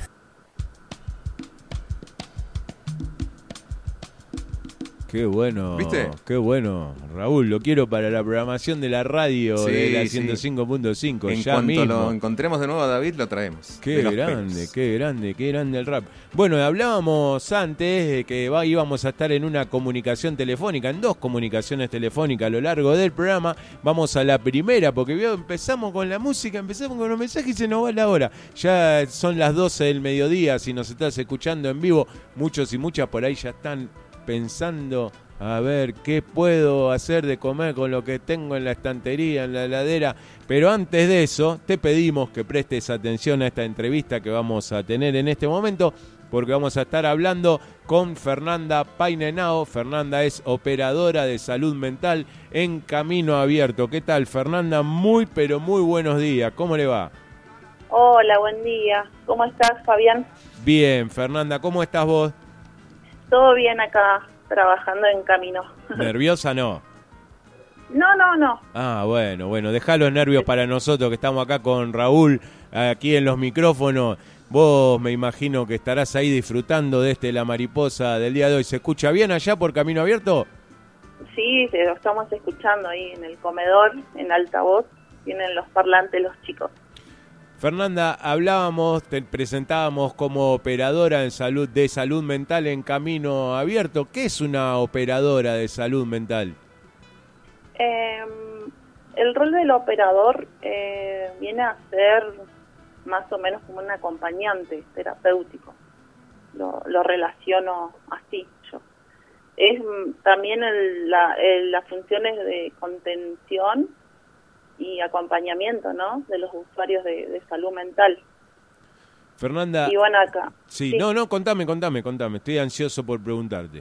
Qué bueno, ¿viste? Qué bueno, Raúl, lo quiero para la programación de la radio de la 105.5. En ya cuanto mismo lo encontremos de nuevo a David, lo traemos. Qué grande, qué grande el rap. Bueno, hablábamos antes que íbamos a estar en una comunicación telefónica, en 2 comunicaciones telefónicas a lo largo del programa. Vamos a la primera, porque empezamos con la música, empezamos con los mensajes y se nos va la hora. Ya son las 12 del mediodía, si nos estás escuchando en vivo, muchos y muchas por ahí ya están pensando a ver qué puedo hacer de comer con lo que tengo en la estantería, en la heladera. Pero antes de eso, te pedimos que prestes atención a esta entrevista que vamos a tener en este momento, porque vamos a estar hablando con Fernanda Painenao. Fernanda es operadora de salud mental en Camino Abierto. ¿Qué tal, Fernanda? Muy, pero muy buenos días. ¿Cómo le va? Hola, buen día. ¿Cómo estás, Fabián? Bien, Fernanda, ¿cómo estás vos? Todo bien acá, trabajando en Camino. ¿Nerviosa no? No. Ah, bueno, dejá los nervios para nosotros que estamos acá con Raúl, aquí en los micrófonos. Vos me imagino que estarás ahí disfrutando de La Mariposa del día de hoy. ¿Se escucha bien allá por Camino Abierto? Sí, lo estamos escuchando ahí en el comedor, en altavoz. Tienen los parlantes los chicos. Fernanda, hablábamos, te presentábamos como operadora de salud mental en Camino Abierto. ¿Qué es una operadora de salud mental? El rol del operador viene a ser más o menos como un acompañante terapéutico. Lo relaciono así yo. Es también las funciones de contención y acompañamiento, ¿no?, de los usuarios de salud mental. Fernanda. Y bueno, acá. Sí, no, contame, estoy ansioso por preguntarte.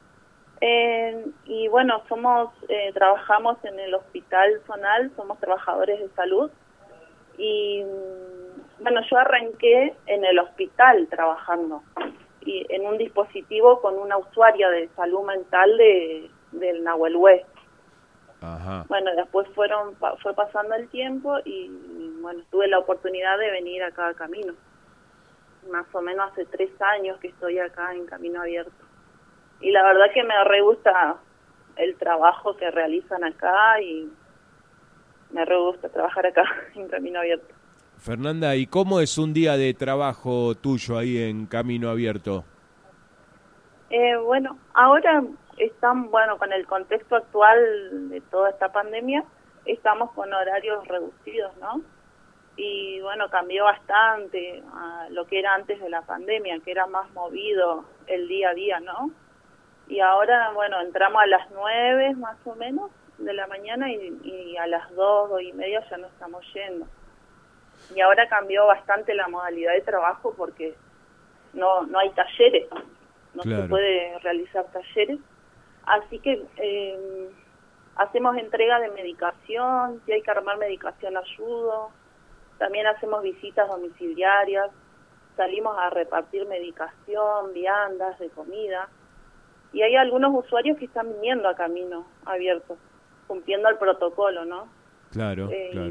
Y bueno, trabajamos en el Hospital Zonal, somos trabajadores de salud. Y bueno, yo arranqué en el hospital trabajando, y en un dispositivo con una usuaria de salud mental del Nahuel Hueso. Ajá. Bueno, después fue pasando el tiempo y bueno, tuve la oportunidad de venir acá a Camino. Más o menos hace 3 años que estoy acá en Camino Abierto. Y la verdad que me re gusta el trabajo que realizan acá y me re gusta trabajar acá en Camino Abierto. Fernanda, ¿y cómo es un día de trabajo tuyo ahí en Camino Abierto? Bueno, ahora están, bueno, con el contexto actual de toda esta pandemia, estamos con horarios reducidos, ¿no? Y bueno, cambió bastante a lo que era antes de la pandemia, que era más movido el día a día, ¿no? Y ahora, bueno, entramos a las 9 más o menos de la mañana y a las 2:30 ya no estamos yendo. Y ahora cambió bastante la modalidad de trabajo porque no hay talleres, no se puede realizar talleres. Así que hacemos entrega de medicación, si hay que armar medicación ayudo, también hacemos visitas domiciliarias, salimos a repartir medicación, viandas de comida, y hay algunos usuarios que están viniendo a Camino Abierto, cumpliendo el protocolo, ¿no? Claro.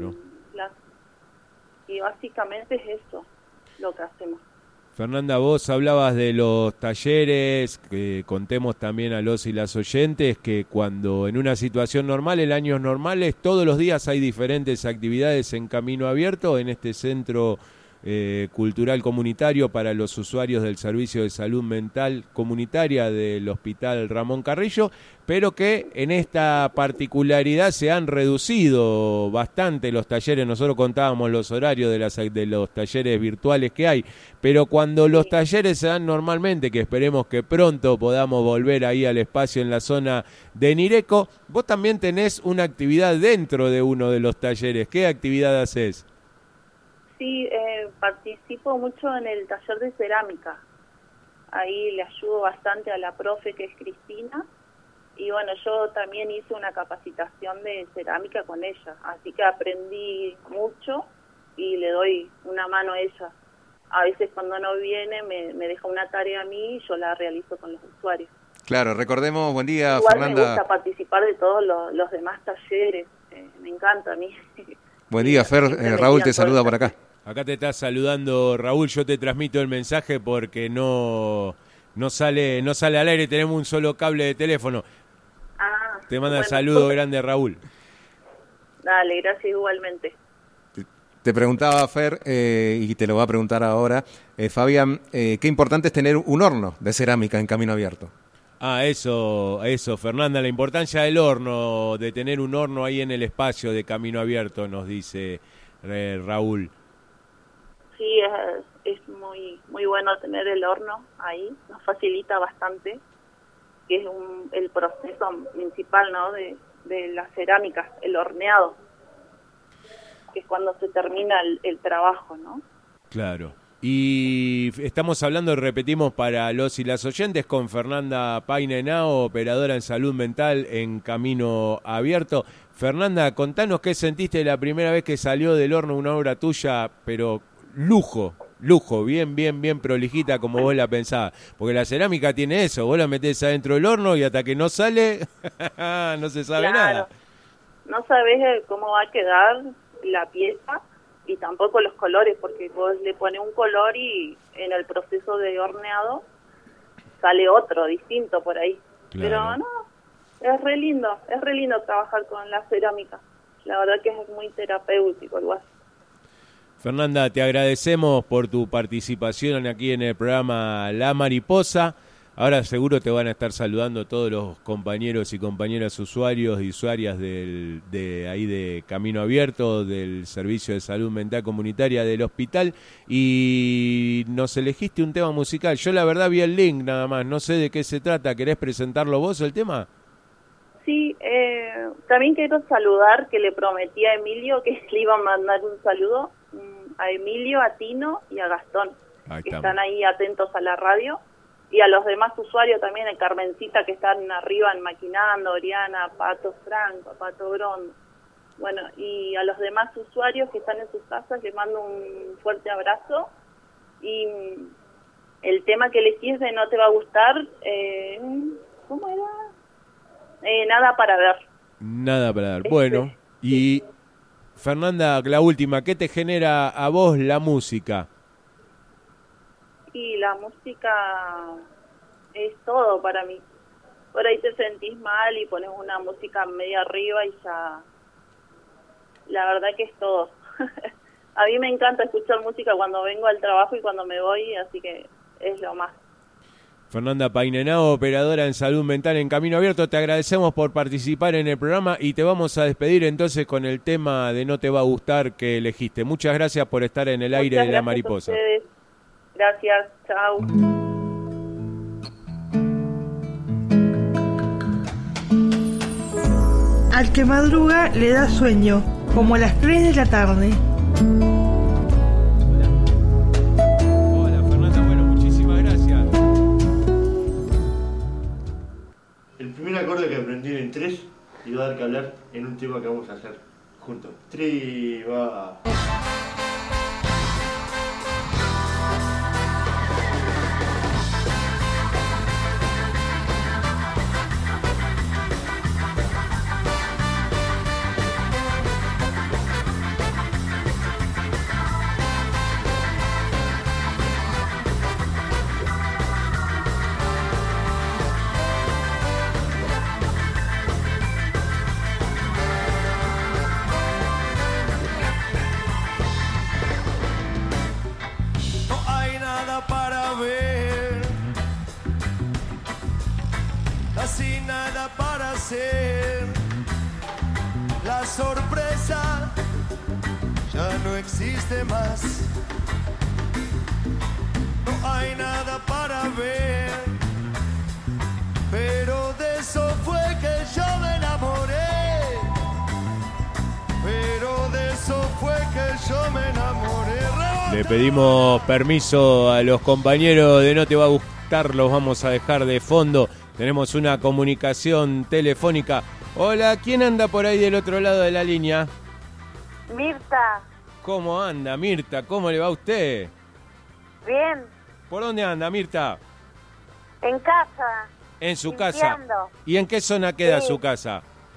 Y básicamente es eso lo que hacemos. Fernanda, vos hablabas de los talleres, que contemos también a los y las oyentes que cuando en una situación normal, en años normales, todos los días hay diferentes actividades en Camino Abierto, en este centro cultural comunitario para los usuarios del Servicio de Salud Mental Comunitaria del Hospital Ramón Carrillo, pero que en esta particularidad se han reducido bastante los talleres. Nosotros contábamos los horarios de los talleres virtuales que hay, pero cuando los talleres se dan normalmente, que esperemos que pronto podamos volver ahí al espacio en la zona de Nireco, vos también tenés una actividad dentro de uno de los talleres. ¿Qué actividad haces? Sí, participo mucho en el taller de cerámica. Ahí le ayudo bastante a la profe, que es Cristina. Y bueno, yo también hice una capacitación de cerámica con ella. Así que aprendí mucho y le doy una mano a ella. A veces cuando no viene me deja una tarea a mí y yo la realizo con los usuarios. Claro, recordemos, buen día, Igual Fernanda. me gusta participar de todos los demás talleres. Me encanta a mí. Buen día, Fer. Raúl te saluda por acá. Acá te está saludando Raúl, yo te transmito el mensaje porque no sale al aire, tenemos un solo cable de teléfono. Te manda saludo grande Raúl. Dale, gracias igualmente. Te preguntaba, Fer, y te lo va a preguntar ahora, Fabián, qué importante es tener un horno de cerámica en Camino Abierto. Eso, Fernanda, la importancia del horno, de tener un horno ahí en el espacio de Camino Abierto, nos dice Raúl. Sí, es muy bueno tener el horno ahí, nos facilita bastante, que es el proceso principal, ¿no? de la cerámica, el horneado, que es cuando se termina el trabajo, ¿no? Claro. Y estamos hablando, repetimos para los y las oyentes, con Fernanda Paine Henao, operadora en salud mental en Camino Abierto. Fernanda, contanos qué sentiste la primera vez que salió del horno una obra tuya, pero lujo, bien prolijita como vos la pensabas. Porque la cerámica tiene eso, vos la metés adentro del horno y hasta que no sale, no se sabe nada. No sabés cómo va a quedar la pieza y tampoco los colores, porque vos le pones un color y en el proceso de horneado sale otro, distinto por ahí. Claro. Pero no, es re lindo trabajar con la cerámica. La verdad que es muy terapéutico igual. Fernanda, te agradecemos por tu participación aquí en el programa La Mariposa. Ahora seguro te van a estar saludando todos los compañeros y compañeras usuarios y usuarias de ahí de Camino Abierto, del Servicio de Salud Mental Comunitaria del hospital. Y nos elegiste un tema musical. Yo la verdad vi el link nada más, no sé de qué se trata. ¿Querés presentarlo vos el tema? Sí, también quiero saludar, que le prometí a Emilio que le iba a mandar un saludo a Emilio, a Tino y a Gastón, que están ahí atentos a la radio, y a los demás usuarios también, a Carmencita, que están arriba en Maquinando, Oriana, Pato Franco, Pato Brondo. Bueno, y a los demás usuarios que están en sus casas les mando un fuerte abrazo. Y el tema que elegí es de No Te Va a Gustar, ¿cómo era? Nada para ver. Nada para ver. Bueno, y Fernanda, la última, ¿qué te genera a vos la música? Y la música es todo para mí. Por ahí te sentís mal y pones una música media arriba y ya... La verdad que es todo. A mí me encanta escuchar música cuando vengo al trabajo y cuando me voy, así que es lo más. Fernanda Painenao, operadora en salud mental en Camino Abierto, te agradecemos por participar en el programa y te vamos a despedir entonces con el tema de No te va a gustar que elegiste. Muchas gracias por estar en el aire de La Mariposa. Gracias, chao. Al que madruga le da sueño, como a las 3 de la tarde. Hola Fernanda, bueno, muchísimas gracias. El primer acorde que aprendí en 3 iba a dar que hablar en un tema que vamos a hacer juntos. Triba. Casi nada para hacer. La sorpresa ya no existe más. No hay nada para ver. Pero de eso fue que yo me enamoré. Pero de eso fue que yo me enamoré. Le pedimos permiso a los compañeros de No te va a gustar, los vamos a dejar de fondo. Tenemos una comunicación telefónica. Hola, ¿quién anda por ahí del otro lado de la línea? Mirta. ¿Cómo anda, Mirta? ¿Cómo le va a usted? Bien. ¿Por dónde anda, Mirta? En casa. En su limpiando. casa. ¿Y en qué zona queda Sí. su casa?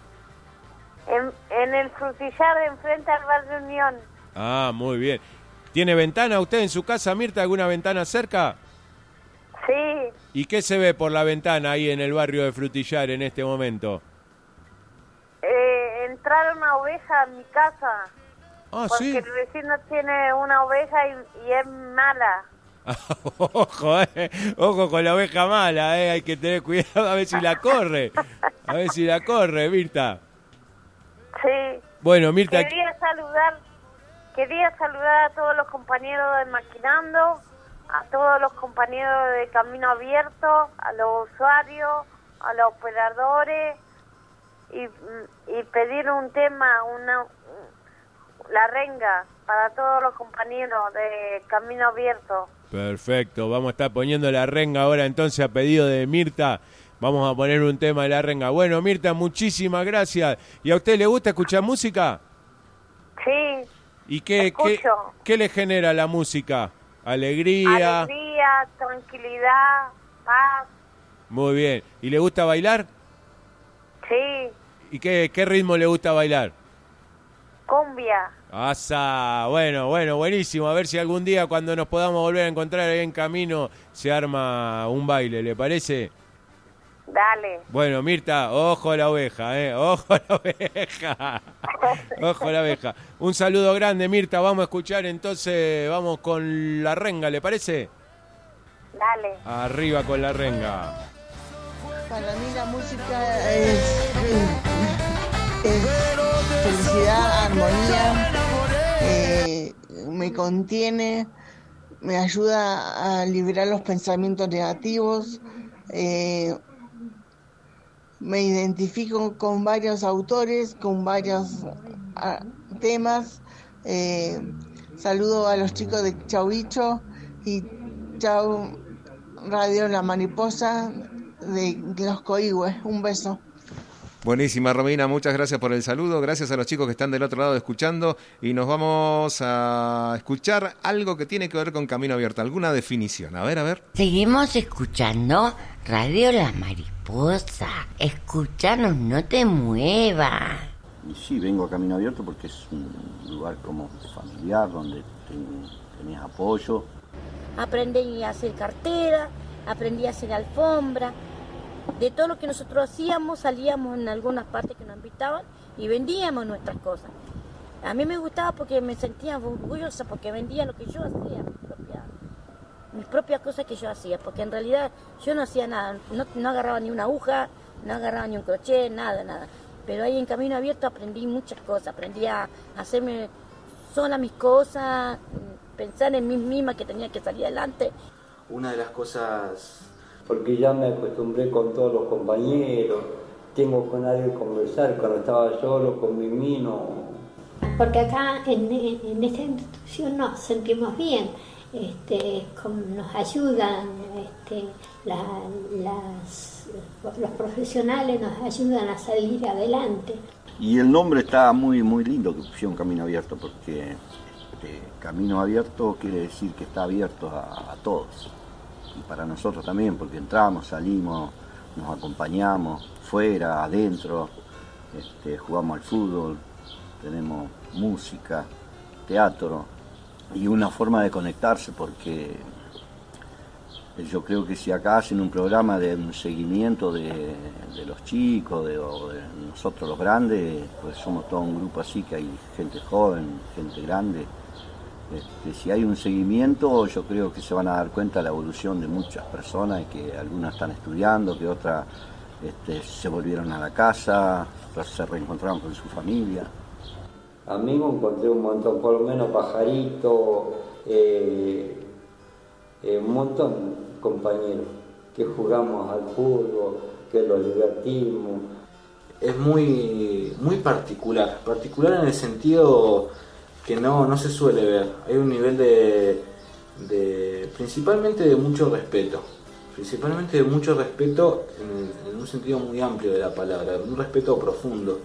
En el frutillar de enfrente al Bar de Unión. Ah, muy bien. ¿Tiene ventana usted en su casa, Mirta? ¿Alguna ventana cerca? Sí. ¿Y qué se ve por la ventana ahí en el barrio de Frutillar en este momento? Entraron una oveja a mi casa. Ah, porque sí. el vecino tiene una oveja y es mala. Ojo con la oveja mala, hay que tener cuidado a ver si la corre. A ver si la corre, Mirta. Sí. Bueno, Mirta. Quería saludar a todos los compañeros de Maquinando, a todos los compañeros de Camino Abierto, a los usuarios, a los operadores y pedir un tema, la renga para todos los compañeros de Camino Abierto. Perfecto, vamos a estar poniendo la renga ahora entonces a pedido de Mirta. Vamos a poner un tema de la renga. Bueno, Mirta, muchísimas gracias. ¿Y a usted le gusta escuchar música? Sí. ¿Y qué le genera la música? Alegría. Alegría, tranquilidad, paz. Muy bien. ¿Y le gusta bailar? Sí. ¿Y qué ritmo le gusta bailar? Cumbia. ¡Asa! Bueno, buenísimo. A ver si algún día cuando nos podamos volver a encontrar ahí en Camino se arma un baile, ¿le parece? Dale. Bueno, Mirta, ojo a la oveja, ojo a la oveja. Ojo a la oveja. Un saludo grande, Mirta. Vamos a escuchar entonces, vamos con la renga, ¿le parece? Dale. Arriba con la renga. Para mí la música es felicidad, armonía, me contiene, me ayuda a liberar los pensamientos negativos, me identifico con varios autores, con varios temas. Saludo a los chicos de Chau Bicho y Chau Radio La Mariposa de Los Coigües. Un beso. Buenísima, Romina, muchas gracias por el saludo, gracias a los chicos que están del otro lado escuchando y nos vamos a escuchar algo que tiene que ver con Camino Abierto, alguna definición, a ver. Seguimos escuchando Radio La Mariposa, escúchanos, no te muevas. Y sí, vengo a Camino Abierto porque es un lugar como familiar, donde tenés apoyo. Aprendí a hacer cartera, aprendí a hacer alfombra. De todo lo que nosotros hacíamos, salíamos en algunas partes que nos invitaban y vendíamos nuestras cosas. A mí me gustaba porque me sentía orgullosa porque vendía lo que yo hacía, mi propia mis propias cosas que yo hacía, porque en realidad yo no hacía nada, no agarraba ni una aguja, no agarraba ni un crochet, nada. Pero ahí en Camino Abierto aprendí muchas cosas, aprendí a hacerme sola mis cosas, pensar en mí misma que tenía que salir adelante. Una de las cosas... Porque ya me acostumbré con todos los compañeros, tengo con nadie que conversar, cuando estaba solo con mi mino. Porque acá en esta institución nos sentimos bien, nos ayudan, los profesionales nos ayudan a salir adelante. Y el nombre está muy lindo que pusieron Camino Abierto, porque Camino Abierto quiere decir que está abierto a todos. Y para nosotros también, porque entramos, salimos, nos acompañamos, fuera, adentro, jugamos al fútbol, tenemos música, teatro y una forma de conectarse, porque yo creo que si acá hacen un programa de un seguimiento de los chicos o de nosotros los grandes, pues somos todo un grupo así, que hay gente joven, gente grande. Si hay un seguimiento, yo creo que se van a dar cuenta de la evolución de muchas personas, que algunas están estudiando, que otras se volvieron a la casa, otras se reencontraron con su familia. Amigos encontré un montón, por lo menos Pajarito, un montón de compañeros que jugamos al fútbol, que los divertimos. Es muy particular en el sentido que no se suele ver. Hay un nivel de principalmente de mucho respeto en un sentido muy amplio de la palabra, un respeto profundo.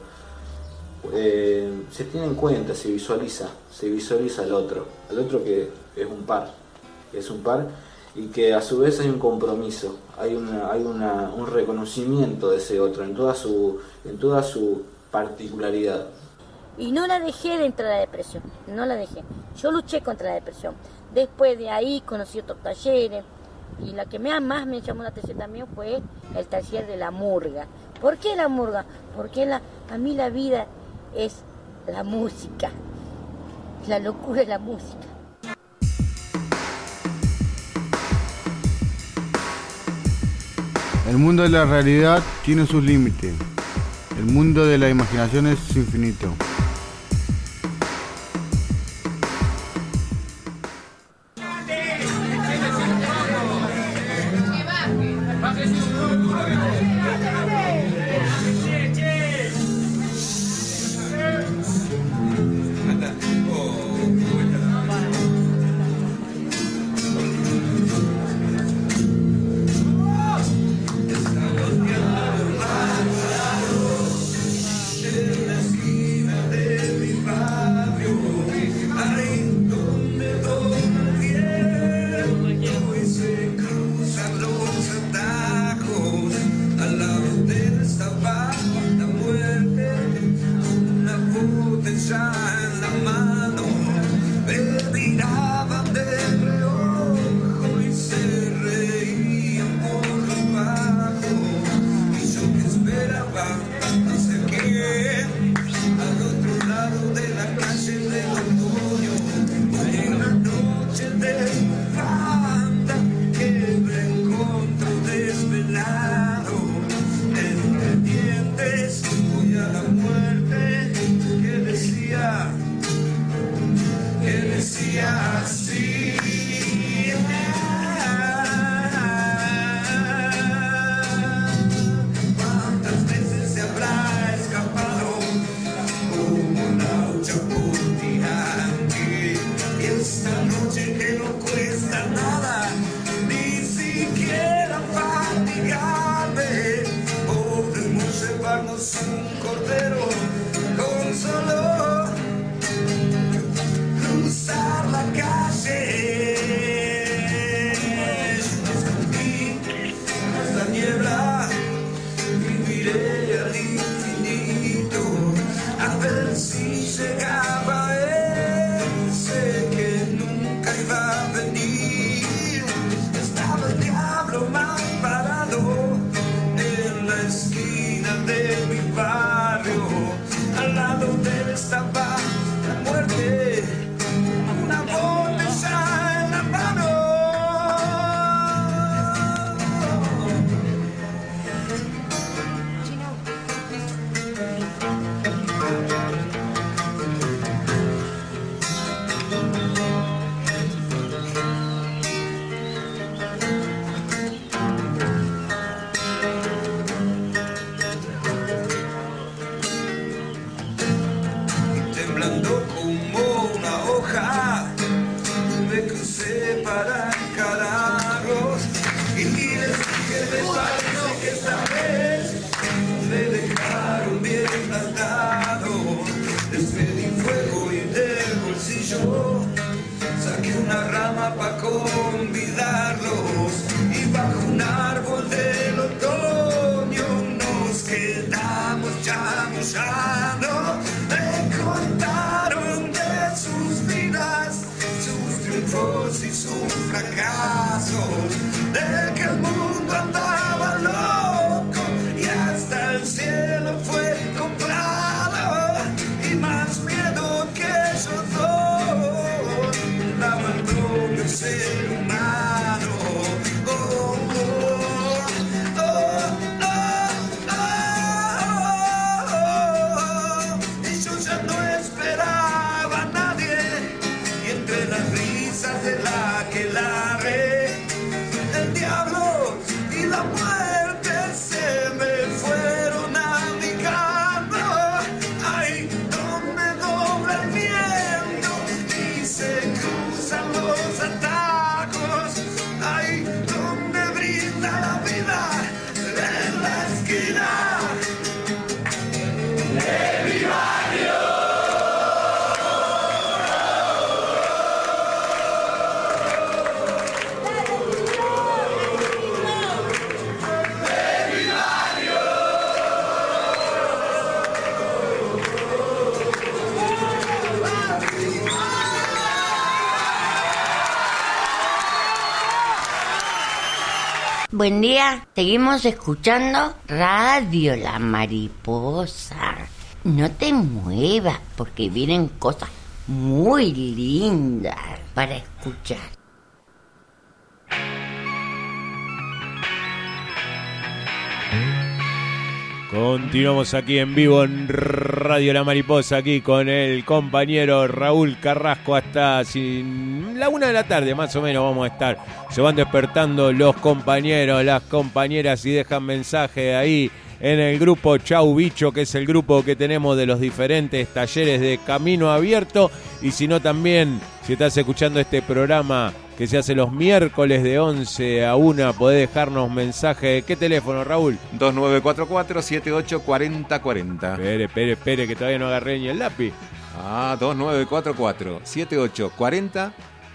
Se tiene en cuenta, se visualiza al otro que es un par y que a su vez hay un compromiso, hay un reconocimiento de ese otro en toda su particularidad. Y no la dejé de entrar a la depresión, no la dejé. Yo luché contra la depresión. Después de ahí conocí otros talleres y la que más me llamó la atención también fue el taller de la murga. ¿Por qué la murga? Porque a mí la vida es la música, la locura es la música. El mundo de la realidad tiene sus límites. El mundo de la imaginación es infinito. En la esquina de mi barrio llama para convidarlos y bajo un árbol del otoño nos quedamos chamullando. Me contaron de sus vidas, sus triunfos y sus fracasos, de que el mundo andaba loco y hasta el cielo fue comprado, y más miedo que ellos dos, el abandono del ser humano. Oh, oh, oh, oh, oh, oh. Y yo ya no esperaba a nadie, y entre las risas de la que largué, el diablo y la muerte se me fueron navegando. Ay, donde dobla el viento y se cruzan los atajos. Ay, donde brinda la vida en la esquina de mi barrio. Buen día, seguimos escuchando Radio La Mariposa. No te muevas porque vienen cosas muy lindas para escuchar. Continuamos aquí en vivo en Radio La Mariposa, aquí con el compañero Raúl Carrasco hasta la 1 de la tarde más o menos vamos a estar. Se van despertando los compañeros, las compañeras y dejan mensaje ahí en el grupo Chau Bicho, que es el grupo que tenemos de los diferentes talleres de Camino Abierto. Y si no también, si estás escuchando este programa que se hace los miércoles de 11 a 1, podés dejarnos mensaje. ¿Qué teléfono, Raúl? 2944-784040. Espere, que todavía no agarré ni el lápiz. 2944-784040.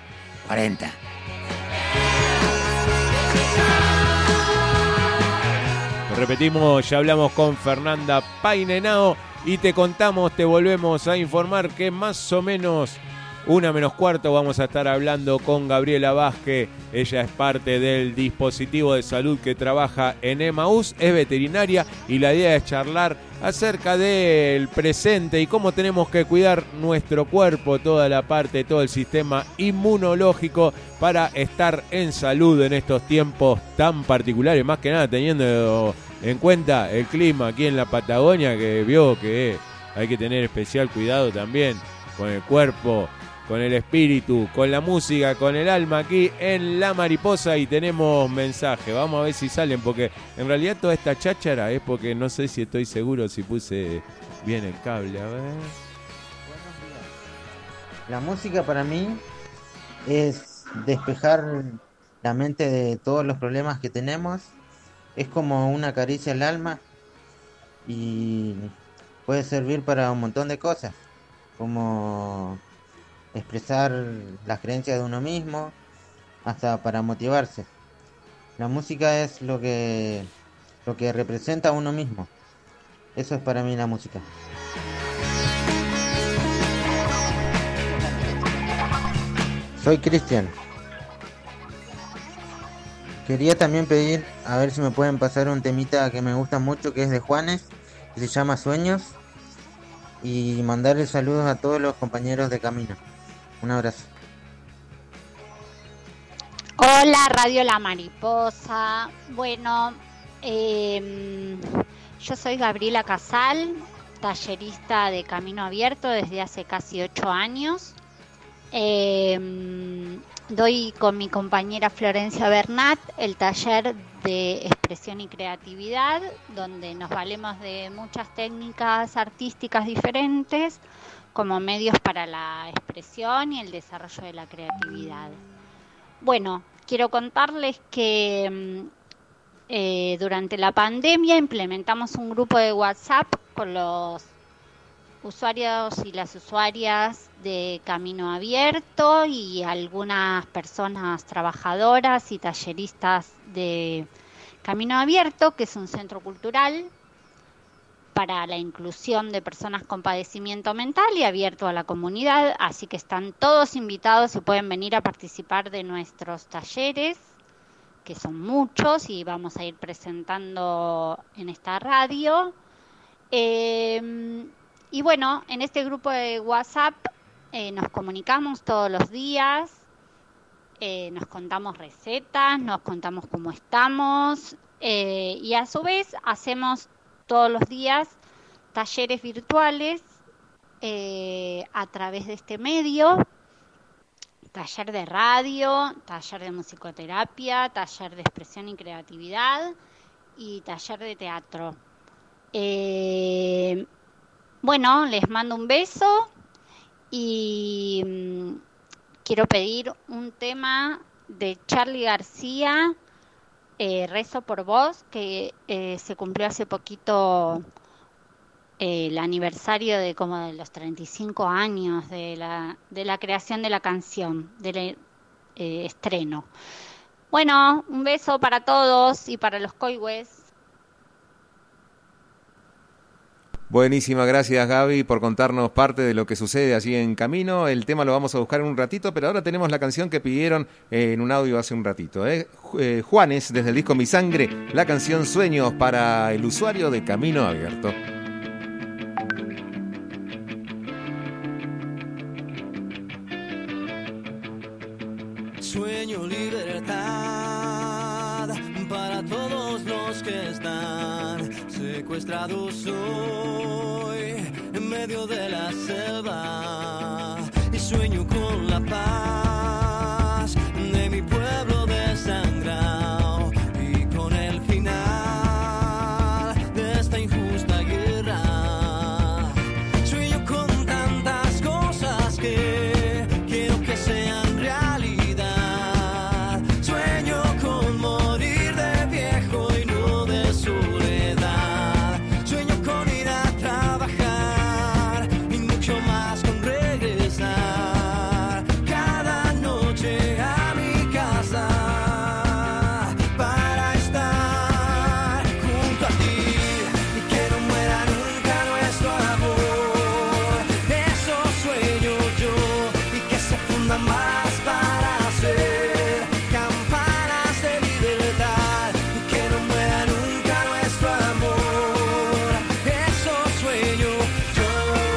Repetimos, ya hablamos con Fernanda Painenao y te volvemos a informar que más o menos 1:45 vamos a estar hablando con Gabriela Vázquez. Ella es parte del dispositivo de salud que trabaja en Emaús, es veterinaria y la idea es charlar acerca del presente y cómo tenemos que cuidar nuestro cuerpo, toda la parte, todo el sistema inmunológico para estar en salud en estos tiempos tan particulares, más que nada teniendo en cuenta el clima aquí en la Patagonia, que vio que hay que tener especial cuidado también con el cuerpo, con el espíritu, con la música, con el alma aquí en La Mariposa. Y tenemos mensaje, vamos a ver si salen, porque en realidad toda esta cháchara es porque no sé si estoy seguro si puse bien el cable, a ver. Buenos días. La música para mí es despejar la mente de todos los problemas que tenemos, es como una caricia al alma y puede servir para un montón de cosas, como expresar las creencias de uno mismo, hasta para motivarse. La música es lo que representa a uno mismo. Eso es para mí la música. Soy Cristian. Quería también pedir a ver si me pueden pasar un temita que me gusta mucho, que es de Juanes, que se llama Sueños, y mandarle saludos a todos los compañeros de camino. Un abrazo. Hola, Radio La Mariposa. Bueno, yo soy Gabriela Casal, tallerista de Camino Abierto desde hace casi 8 años. Doy con mi compañera Florencia Bernat el taller de expresión y creatividad, donde nos valemos de muchas técnicas artísticas diferentes como medios para la expresión y el desarrollo de la creatividad. Bueno, quiero contarles que durante la pandemia implementamos un grupo de WhatsApp con los usuarios y las usuarias de Camino Abierto y algunas personas trabajadoras y talleristas de Camino Abierto, que es un centro cultural para la inclusión de personas con padecimiento mental y abierto a la comunidad, así que están todos invitados y pueden venir a participar de nuestros talleres, que son muchos y vamos a ir presentando en esta radio. Y bueno, en este grupo de WhatsApp nos comunicamos todos los días, nos contamos recetas, nos contamos cómo estamos y a su vez hacemos todos los días talleres virtuales a través de este medio, taller de radio, taller de musicoterapia, taller de expresión y creatividad y taller de teatro. Bueno, les mando un beso y quiero pedir un tema de Charly García, Rezo por Vos, que se cumplió hace poquito el aniversario de como de los 35 años de la creación de la canción, del estreno. Bueno, un beso para todos y para los coihues. Buenísima, gracias Gaby por contarnos parte de lo que sucede allí en Camino. El tema lo vamos a buscar en un ratito, pero ahora tenemos la canción que pidieron en un audio hace un ratito. Juanes, desde el disco Mi Sangre, la canción Sueños para el usuario de Camino Abierto. Sueño libertad para todos los que están secuestrados hoy en medio de la selva, y sueño con la paz de mi pueblo desangrado y con el final de esta injusta guerra. Sueño con tantas cosas que quiero que sean realidad. Sueño con morir de viejo y no de soledad. Sueño con ir a trabajar y mucho más con regresar cada noche a mi casa para estar junto a ti y que no muera nunca nuestro amor. Eso sueño yo y que se funda más para ser campanas de libertad y que no muera nunca nuestro amor. Eso sueño yo.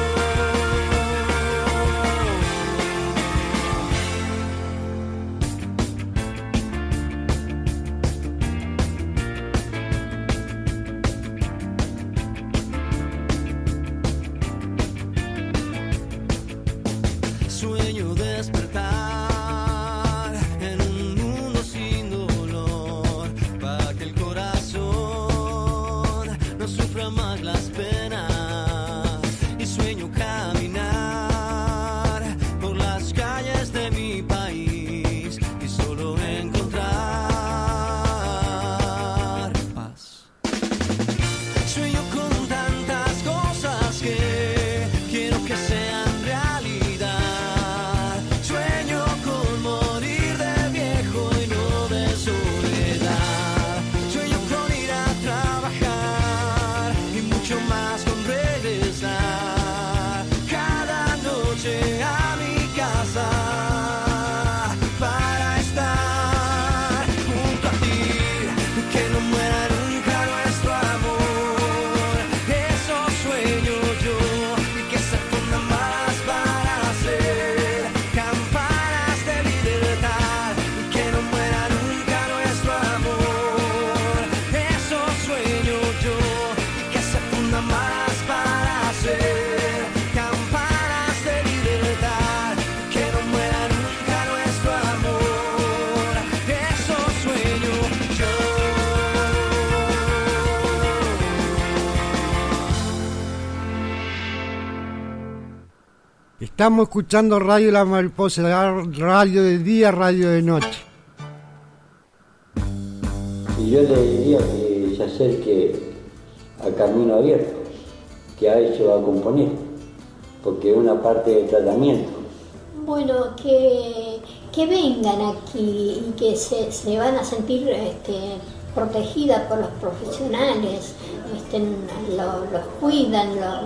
Sueño despertar en un mundo sin dolor, para que el corazón no sufra más las penas. Y sueño caminar por las calles de mi país y solo encontrar paz. Sueño con tantas cosas que quiero que sean realidad. Sueño con morir de viejo y no de soledad. Sueño con ir a trabajar y mucho más con regresar cada noche a mi casa para estar junto a ti y que no muera nunca nuestro amor. Eso sueño yo y que se funda más para ser campanas de libertad y que no muera nunca nuestro amor. Eso sueño yo y que se funda más para ser campanas de libertad y que no muera nunca nuestro amor. Eso sueño yo. Estamos escuchando Radio La Mariposa, radio de día, radio de noche. Y yo le diría que se acerque a Camino Abierto, que a eso va a componer. porque es una parte del tratamiento. Bueno, que vengan aquí y que se van a sentir protegidas por los profesionales, los cuidan,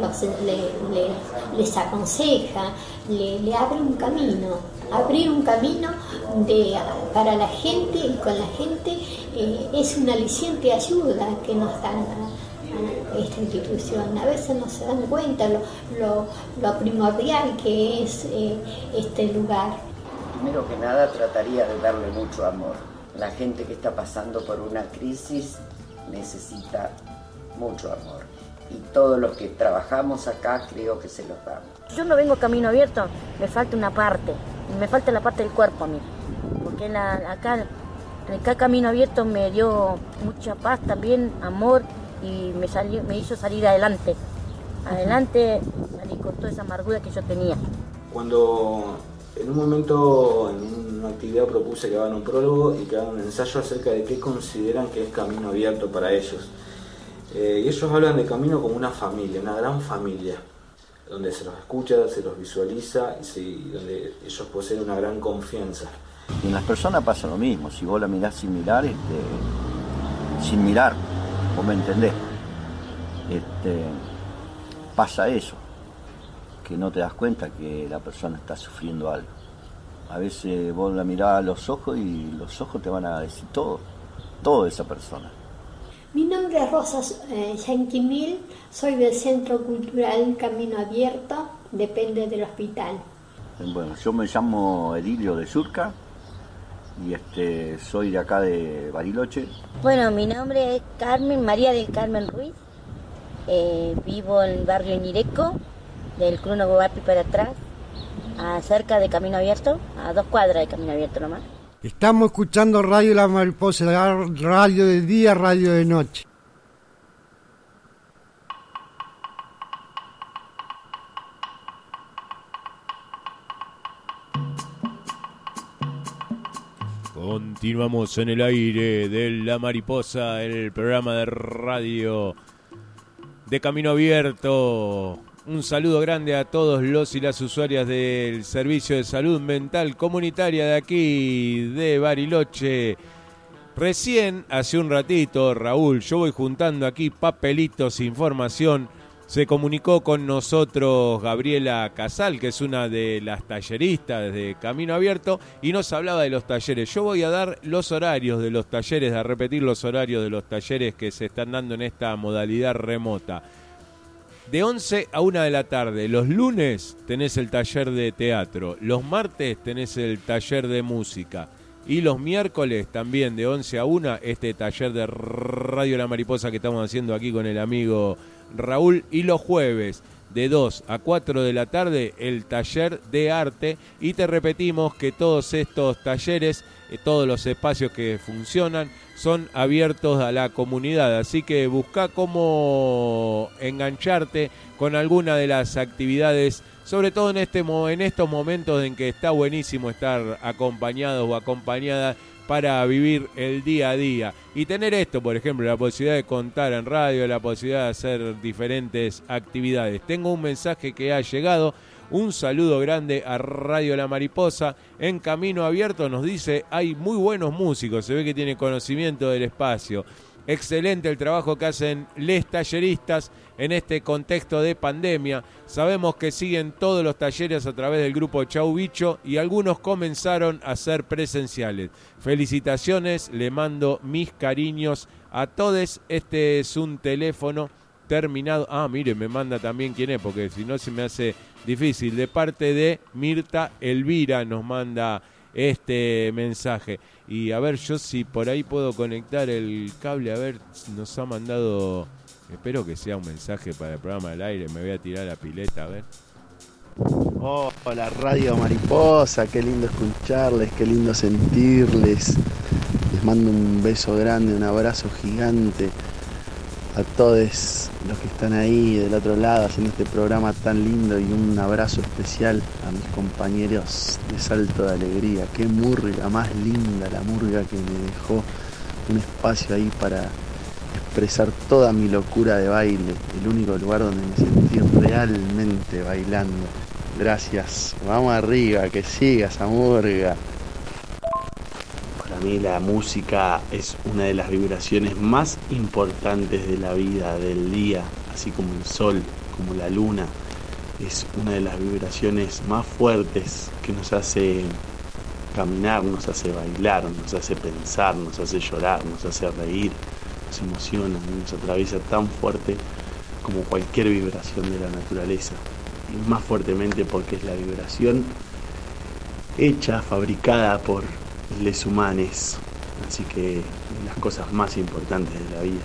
les aconseja, le abre un camino. Abrir un camino para la gente y con la gente es una aliciente ayuda que nos dan a esta institución. A veces no se dan cuenta lo primordial que es este lugar. Primero que nada trataría de darle mucho amor. La gente que está pasando por una crisis necesita mucho amor. Y todos los que trabajamos acá creo que se los damos. Yo no vengo camino abierto, me falta una parte. Me falta la parte del cuerpo a mí. Porque acá camino abierto me dio mucha paz también, amor, y me hizo salir adelante. Adelante, salí con toda esa amargura que yo tenía. Cuando en un momento, en una actividad, propuse que hagan un prólogo y que hagan un ensayo acerca de qué consideran que es camino abierto para ellos. Y ellos hablan de camino como una familia, una gran familia, donde se los escucha, se los visualiza y donde ellos poseen una gran confianza. Y en las personas pasa lo mismo, si vos la mirás sin mirar, sin mirar, vos me entendés, pasa eso, que no te das cuenta que la persona está sufriendo algo. A veces vos la mirás a los ojos y los ojos te van a decir todo de esa persona. Mi nombre es Rosa Yanquimil, soy del Centro Cultural Camino Abierto, depende del hospital. Bueno, yo me llamo Edilio de Surca y soy de acá de Bariloche. Bueno, mi nombre es María del Carmen Ruiz, vivo en el barrio Ñireco, del Cluno Guapi para atrás, cerca de Camino Abierto, a 2 cuadras de Camino Abierto nomás. Estamos escuchando Radio La Mariposa, radio de día, radio de noche. Continuamos en el aire de La Mariposa, el programa de radio de Camino Abierto. Un saludo grande a todos los y las usuarias del Servicio de Salud Mental Comunitaria de aquí, de Bariloche. Recién, hace un ratito, Raúl, yo voy juntando aquí papelitos, información. Se comunicó con nosotros Gabriela Casal, que es una de las talleristas de Camino Abierto, y nos hablaba de los talleres. Yo voy a dar los horarios de los talleres, a repetir los horarios de los talleres que se están dando en esta modalidad remota. De 11 a 1 de la tarde, los lunes tenés el taller de teatro, los martes tenés el taller de música y los miércoles también de 11 a 1 este taller de Radio La Mariposa que estamos haciendo aquí con el amigo Raúl, y los jueves de 2 a 4 de la tarde el taller de arte. Y te repetimos que todos estos talleres, todos los espacios que funcionan son abiertos a la comunidad, así que busca cómo engancharte con alguna de las actividades, sobre todo en estos momentos en que está buenísimo estar acompañados o acompañada para vivir el día a día y tener esto, por ejemplo, la posibilidad de contar en radio, la posibilidad de hacer diferentes actividades. Tengo un mensaje que ha llegado. Un saludo grande a Radio La Mariposa. En Camino Abierto nos dice, hay muy buenos músicos, se ve que tiene conocimiento del espacio. Excelente el trabajo que hacen les talleristas en este contexto de pandemia. Sabemos que siguen todos los talleres a través del grupo Chau Bicho y algunos comenzaron a ser presenciales. Felicitaciones, le mando mis cariños a todos. Este es un teléfono terminado. Mire, me manda también quién es, porque si no se me hace difícil. De parte de Mirta Elvira nos manda este mensaje. Y a ver, yo si por ahí puedo conectar el cable, a ver, nos ha mandado, espero que sea un mensaje para el programa del aire, me voy a tirar la pileta, a ver. Hola Radio Mariposa, qué lindo escucharles, qué lindo sentirles. Les mando un beso grande, un abrazo gigante a todos los que están ahí del otro lado haciendo este programa tan lindo, y un abrazo especial a mis compañeros de Salto de Alegría. Qué murga más linda la murga que me dejó un espacio ahí para expresar toda mi locura de baile, el único lugar donde me sentí realmente bailando. Gracias, vamos arriba, que siga esa murga. Para mí la música es una de las vibraciones más importantes de la vida, del día, así como el sol, como la luna. Es una de las vibraciones más fuertes que nos hace caminar, nos hace bailar, nos hace pensar, nos hace llorar, nos hace reír, nos emociona, nos atraviesa tan fuerte como cualquier vibración de la naturaleza. Y más fuertemente porque es la vibración hecha, fabricada por les humanes. Así que las cosas más importantes de la vida.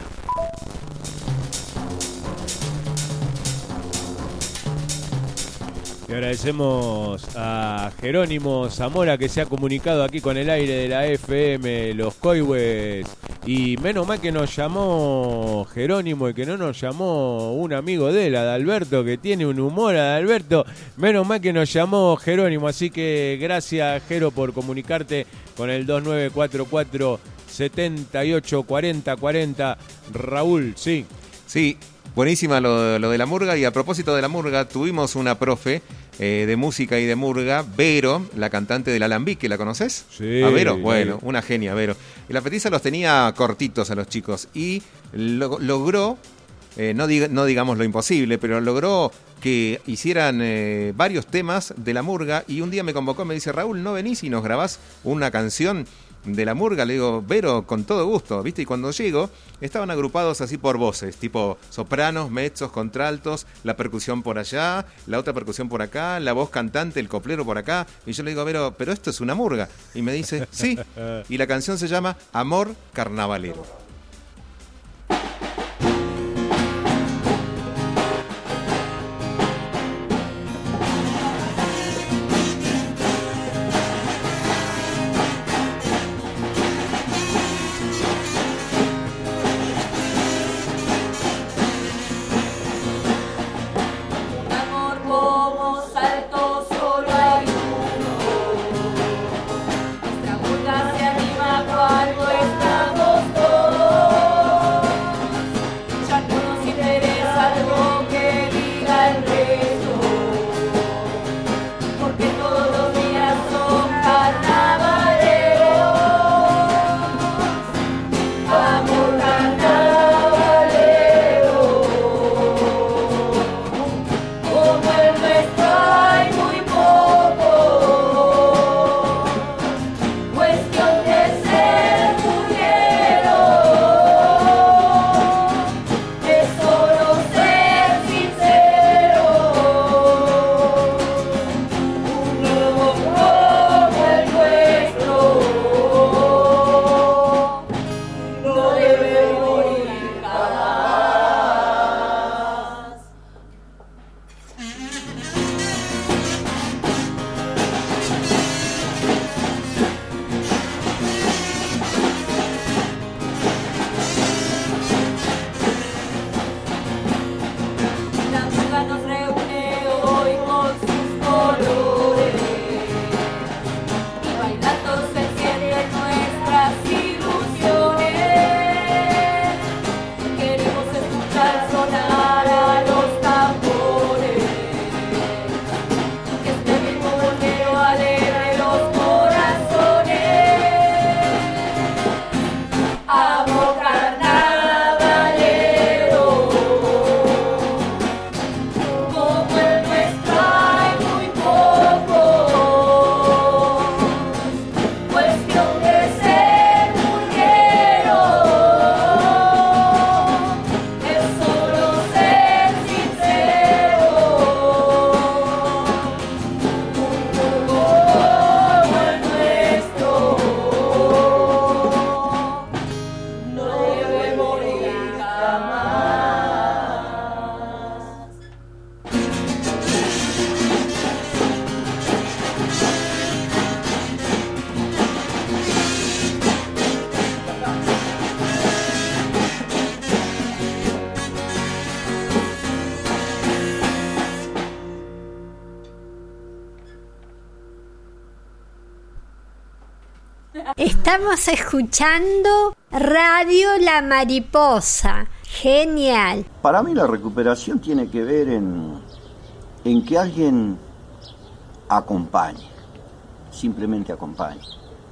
Y agradecemos a Jerónimo Zamora que se ha comunicado aquí con el aire de la FM Los Coihues. Y menos mal que nos llamó Jerónimo y que no nos llamó un amigo de él, Adalberto, que tiene un humor, Adalberto. Menos mal que nos llamó Jerónimo. Así que gracias, Jero, por comunicarte con el 2944 78 40 40. Raúl, sí. Sí, buenísima lo de la murga. Y a propósito de la murga, tuvimos una profe de música y de murga, Vero, la cantante del Alambique, ¿la conoces? Sí. ¿A Vero? Bueno, una genia, Vero. Y la petiza los tenía cortitos a los chicos y logró, no digamos lo imposible, pero logró que hicieran varios temas de la murga. Y un día me convocó, me dice: Raúl, ¿no venís y nos grabás una canción de la murga? Le digo: Vero, con todo gusto, ¿viste? Y cuando llego, estaban agrupados así por voces, tipo sopranos, mezzos, contraltos, la percusión por allá, la otra percusión por acá, la voz cantante, el coplero por acá. Y yo le digo: Vero, pero esto es una murga. Y me dice: sí. Y la canción se llama Amor Carnavalero. Cuando estamos Estamos escuchando Radio La Mariposa, genial. Para mí la recuperación tiene que ver en que alguien acompañe, simplemente acompañe.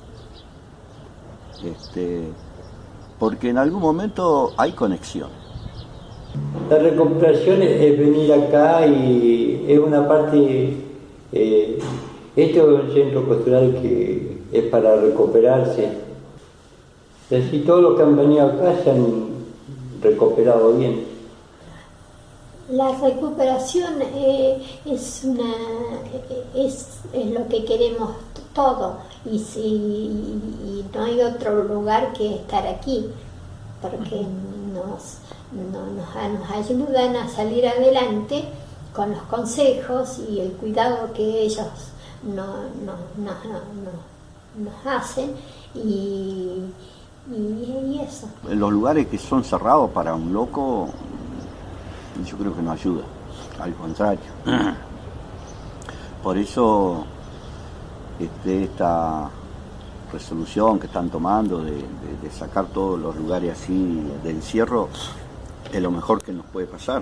Porque en algún momento hay conexión. La recuperación es venir acá y es una parte, este es un centro cultural que es para recuperarse. Y así todos los que han venido acá se han recuperado bien. La recuperación es lo que queremos todo y no hay otro lugar que estar aquí, porque nos ayudan a salir adelante con los consejos y el cuidado que ellos nos hacen y eso. En los lugares que son cerrados para un loco, yo creo que no ayuda, al contrario. Por eso esta resolución que están tomando de sacar todos los lugares así de encierro es lo mejor que nos puede pasar.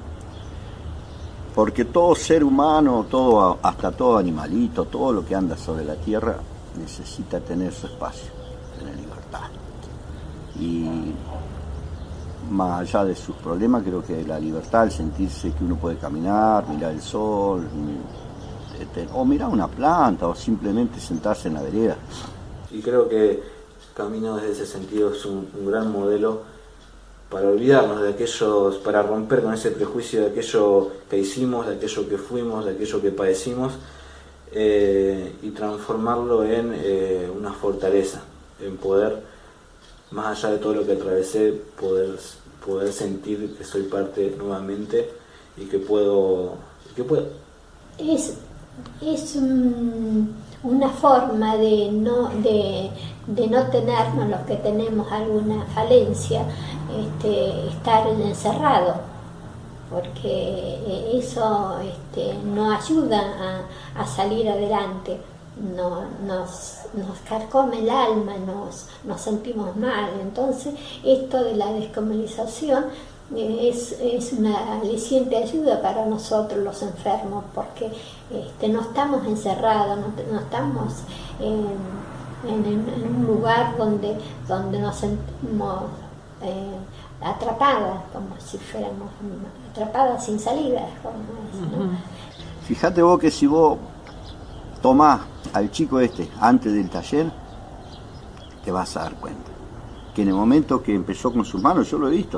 Porque todo ser humano, hasta todo animalito, todo lo que anda sobre la tierra necesita tener su espacio, tener libertad. Y más allá de sus problemas, creo que la libertad, el sentirse que uno puede caminar, mirar el sol, o mirar una planta, o simplemente sentarse en la vereda. Y creo que Camino desde ese sentido es un gran modelo para olvidarnos de aquellos, para romper con ese prejuicio de aquello que hicimos, de aquello que fuimos, de aquello que padecimos, y transformarlo en una fortaleza, en poder, más allá de todo lo que atravesé, poder sentir que soy parte nuevamente y que puedo. Es una forma de no tenernos los que tenemos alguna falencia, estar encerrado, porque eso no ayuda a salir adelante, nos carcome el alma, nos sentimos mal. Entonces esto de la descomunalización es una aliciente ayuda para nosotros los enfermos, porque no estamos encerrados, no estamos en un lugar donde nos sentimos atrapadas, como si fuéramos atrapadas sin salida, ¿no? Fíjate vos que si vos tomás al chico antes del taller, te vas a dar cuenta que en el momento que empezó con sus manos, yo lo he visto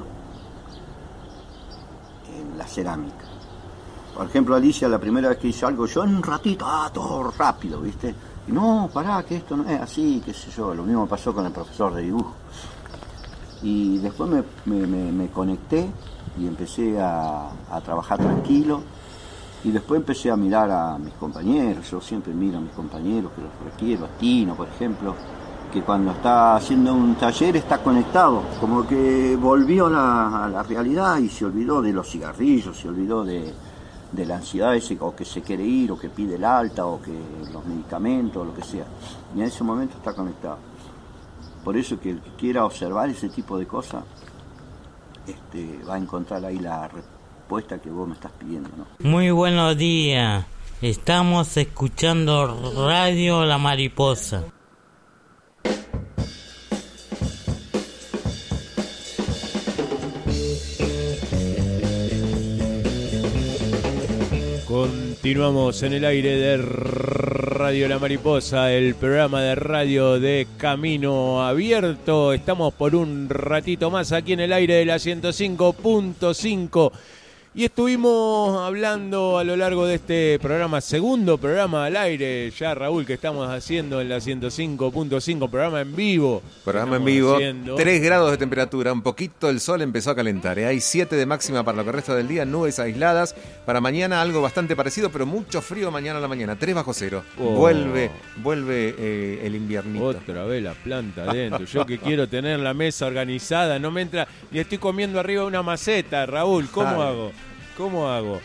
en la cerámica. Por ejemplo, Alicia, la primera vez que hizo algo, yo en un ratito, todo rápido, ¿viste? Y no, pará, que esto no es así, qué sé yo. Lo mismo pasó con el profesor de dibujo. Y después me conecté y empecé a trabajar tranquilo. Y después empecé a mirar a mis compañeros. Yo siempre miro a mis compañeros, que los requiero. A Tino, por ejemplo, que cuando está haciendo un taller está conectado. Como que volvió a la realidad y se olvidó de los cigarrillos, se olvidó de la ansiedad ese, o que se quiere ir, o que pide el alta, o que los medicamentos, o lo que sea. Y en ese momento está conectado. Por eso que el que quiera observar ese tipo de cosas, va a encontrar ahí la respuesta que vos me estás pidiendo, ¿no? Muy buenos días. Estamos escuchando Radio La Mariposa. Continuamos en el aire de Radio La Mariposa, el programa de radio de Camino Abierto. Estamos por un ratito más aquí en el aire de la 105.5 y estuvimos hablando a lo largo de este programa, segundo programa al aire ya, Raúl, que estamos haciendo en la 105.5, programa en vivo. Programa en vivo, 3 grados de temperatura, un poquito el sol empezó a calentar. Hay 7 de máxima para lo que resta del día, nubes aisladas. Para mañana algo bastante parecido, pero mucho frío mañana a la mañana, 3 bajo cero. Vuelve el inviernito. Otra vez la planta adentro. Yo que quiero tener la mesa organizada, no me entra y estoy comiendo arriba una maceta, Raúl, ¿cómo hago?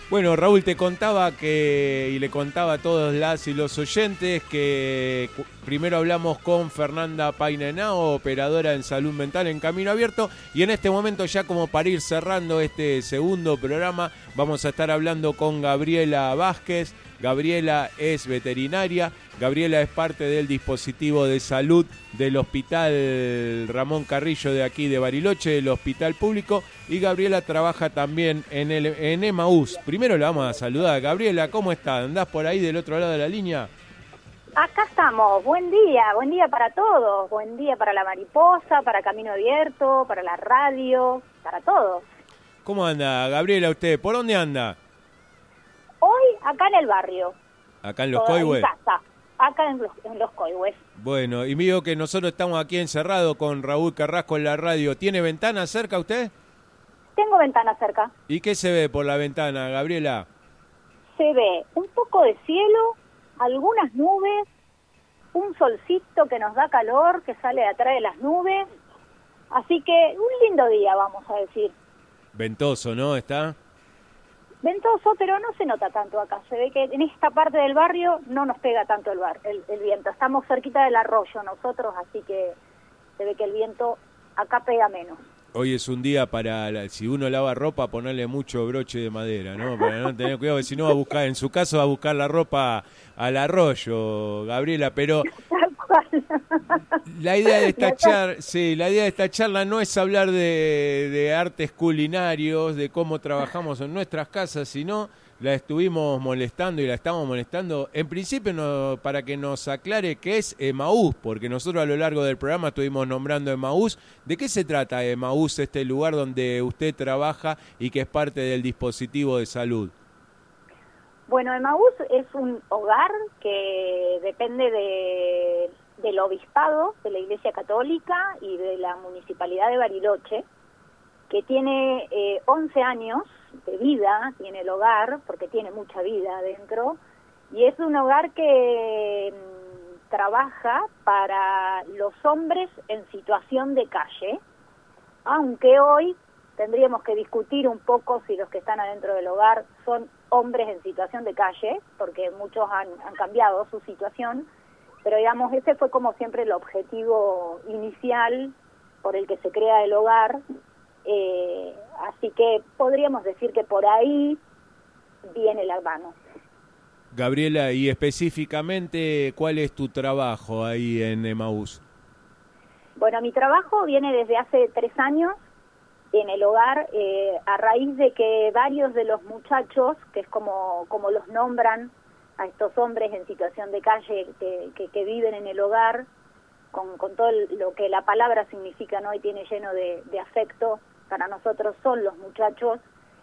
Bueno, Raúl, te contaba y le contaba a todos las y los oyentes que primero hablamos con Fernanda Painenao, operadora en salud mental en Camino Abierto, y en este momento, ya como para ir cerrando este segundo programa, vamos a estar hablando con Gabriela Vázquez. Gabriela es veterinaria, Gabriela es parte del dispositivo de salud del Hospital Ramón Carrillo de aquí de Bariloche, el hospital público, y Gabriela trabaja también en Emaús. Primero la vamos a saludar. Gabriela, ¿cómo estás? ¿Andás por ahí del otro lado de la línea? Acá estamos, buen día para todos, buen día para la mariposa, para Camino Abierto, para la radio, para todos. ¿Cómo anda, Gabriela, usted? ¿Por dónde anda? Hoy acá en el barrio. ¿Acá en Los Coihues? En casa, acá en los Coihues. Bueno, y digo que nosotros estamos aquí encerrados con Raúl Carrasco en la radio. ¿Tiene ventana cerca usted? Tengo ventana cerca. ¿Y qué se ve por la ventana, Gabriela? Se ve un poco de cielo, algunas nubes, un solcito que nos da calor, que sale de atrás de las nubes. Así que un lindo día, vamos a decir. Ventoso, ¿no? ¿Está? Ventoso, pero no se nota tanto acá. Se ve que en esta parte del barrio no nos pega tanto el viento. Estamos cerquita del arroyo nosotros, así que se ve que el viento acá pega menos. Hoy es un día para, si uno lava ropa, ponerle mucho broche de madera, ¿no? Para no tener cuidado, si no va a buscar, en su caso va a buscar la ropa al arroyo, Gabriela, pero la idea de esta charla no es hablar de artes culinarios, de cómo trabajamos en nuestras casas, sino la estuvimos molestando y la estamos molestando, en principio para que nos aclare qué es Emaús, porque nosotros a lo largo del programa estuvimos nombrando Emaús. ¿De qué se trata Emaús, este lugar donde usted trabaja y que es parte del dispositivo de salud? Bueno, Emaús es un hogar que depende del obispado, de la Iglesia Católica y de la Municipalidad de Bariloche, que tiene 11 años de vida, tiene el hogar, porque tiene mucha vida adentro, y es un hogar que trabaja para los hombres en situación de calle, aunque hoy tendríamos que discutir un poco si los que están adentro del hogar son hombres en situación de calle, porque muchos han cambiado su situación, pero digamos, ese fue como siempre el objetivo inicial por el que se crea el hogar. Así que podríamos decir que por ahí viene la mano. Gabriela, y específicamente, ¿cuál es tu trabajo ahí en Emaús? Bueno, mi trabajo viene desde hace 3 años en el hogar, a raíz de que varios de los muchachos, que es como los nombran a estos hombres en situación de calle que viven en el hogar, con todo lo que la palabra significa, ¿no? Y tiene lleno de afecto, para nosotros son los muchachos.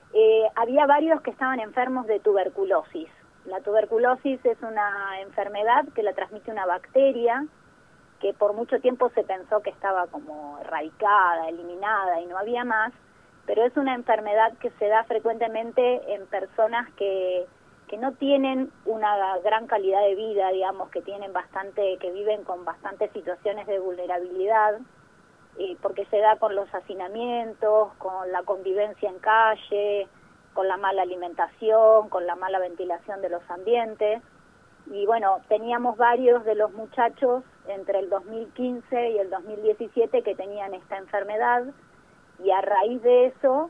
Había varios que estaban enfermos de tuberculosis. La tuberculosis es una enfermedad que la transmite una bacteria, que por mucho tiempo se pensó que estaba como erradicada, eliminada y no había más, pero es una enfermedad que se da frecuentemente en personas que no tienen una gran calidad de vida, digamos, que viven con bastantes situaciones de vulnerabilidad, porque se da con los hacinamientos, con la convivencia en calle, con la mala alimentación, con la mala ventilación de los ambientes. Y bueno, teníamos varios de los muchachos entre el 2015 y el 2017 que tenían esta enfermedad, y a raíz de eso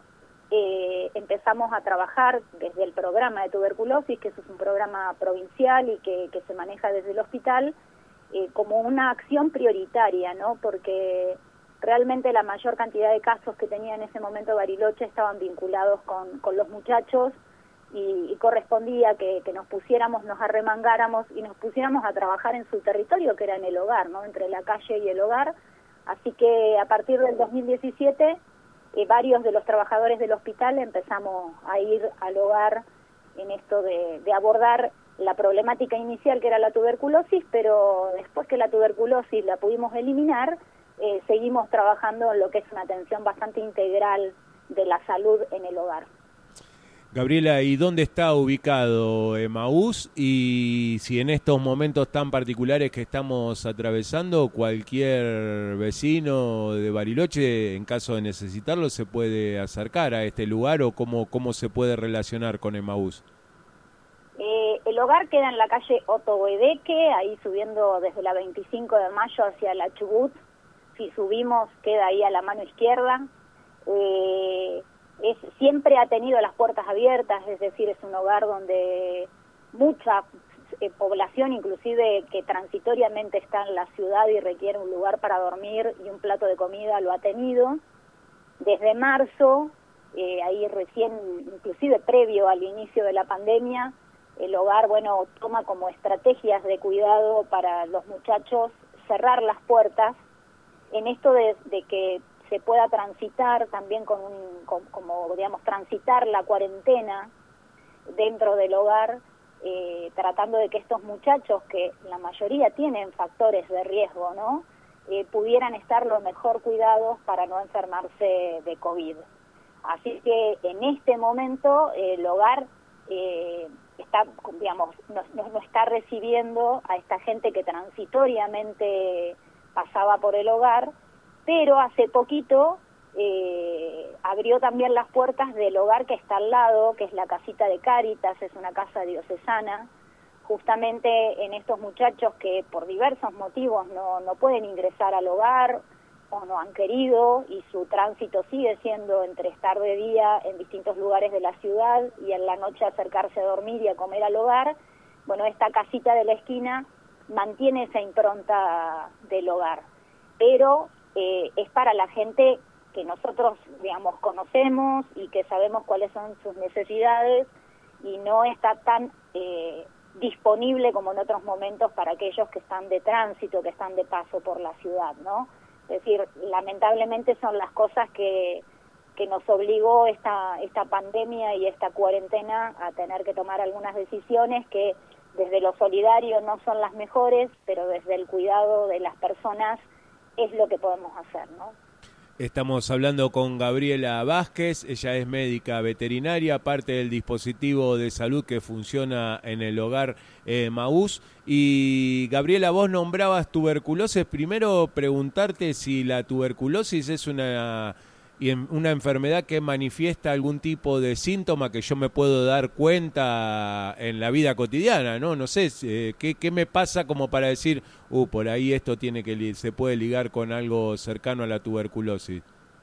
empezamos a trabajar desde el programa de tuberculosis, que eso es un programa provincial y que se maneja desde el hospital, como una acción prioritaria, ¿no? Porque realmente la mayor cantidad de casos que tenía en ese momento Bariloche estaban vinculados con los muchachos, y correspondía que nos arremangáramos y nos pusiéramos a trabajar en su territorio, que era en el hogar, ¿no? Entre la calle y el hogar. Así que a partir del 2017 varios de los trabajadores del hospital empezamos a ir al hogar en esto de abordar la problemática inicial, que era la tuberculosis, pero después que la tuberculosis la pudimos eliminar, seguimos trabajando en lo que es una atención bastante integral de la salud en el hogar. Gabriela, ¿y dónde está ubicado Emaús? Y si en estos momentos tan particulares que estamos atravesando, cualquier vecino de Bariloche, en caso de necesitarlo, se puede acercar a este lugar, o cómo se puede relacionar con Emaús. El hogar queda en la calle Otto Guedeque, ahí subiendo desde la 25 de mayo hacia la Chubut. Si subimos, queda ahí a la mano izquierda. Siempre ha tenido las puertas abiertas, es decir, es un hogar donde mucha población, inclusive que transitoriamente está en la ciudad y requiere un lugar para dormir y un plato de comida, lo ha tenido. Desde marzo, ahí recién, inclusive previo al inicio de la pandemia, el hogar, toma como estrategias de cuidado para los muchachos cerrar las puertas, en esto de que se pueda transitar también transitar la cuarentena dentro del hogar, tratando de que estos muchachos, que la mayoría tienen factores de riesgo, ¿no? Pudieran estar lo mejor cuidados para no enfermarse de COVID. Así que en este momento el hogar está, no está recibiendo a esta gente que transitoriamente pasaba por el hogar, pero hace poquito abrió también las puertas del hogar que está al lado, que es la casita de Cáritas, es una casa diocesana, justamente en estos muchachos que por diversos motivos no pueden ingresar al hogar o no han querido, y su tránsito sigue siendo entre estar de día en distintos lugares de la ciudad y en la noche acercarse a dormir y a comer al hogar. Esta casita de la esquina mantiene esa impronta del hogar, pero es para la gente que nosotros, conocemos y que sabemos cuáles son sus necesidades, y no está tan disponible como en otros momentos para aquellos que están de tránsito, que están de paso por la ciudad, ¿no? Es decir, lamentablemente son las cosas que nos obligó esta pandemia y esta cuarentena a tener que tomar algunas decisiones que desde lo solidario no son las mejores, pero desde el cuidado de las personas es lo que podemos hacer, ¿no? Estamos hablando con Gabriela Vázquez, ella es médica veterinaria, parte del dispositivo de salud que funciona en el hogar Emaús. Y Gabriela, vos nombrabas tuberculosis. Primero preguntarte si la tuberculosis es una enfermedad que manifiesta algún tipo de síntoma que yo me puedo dar cuenta en la vida cotidiana, ¿no? No sé, ¿qué me pasa como para decir, por ahí esto se puede ligar con algo cercano a la tuberculosis?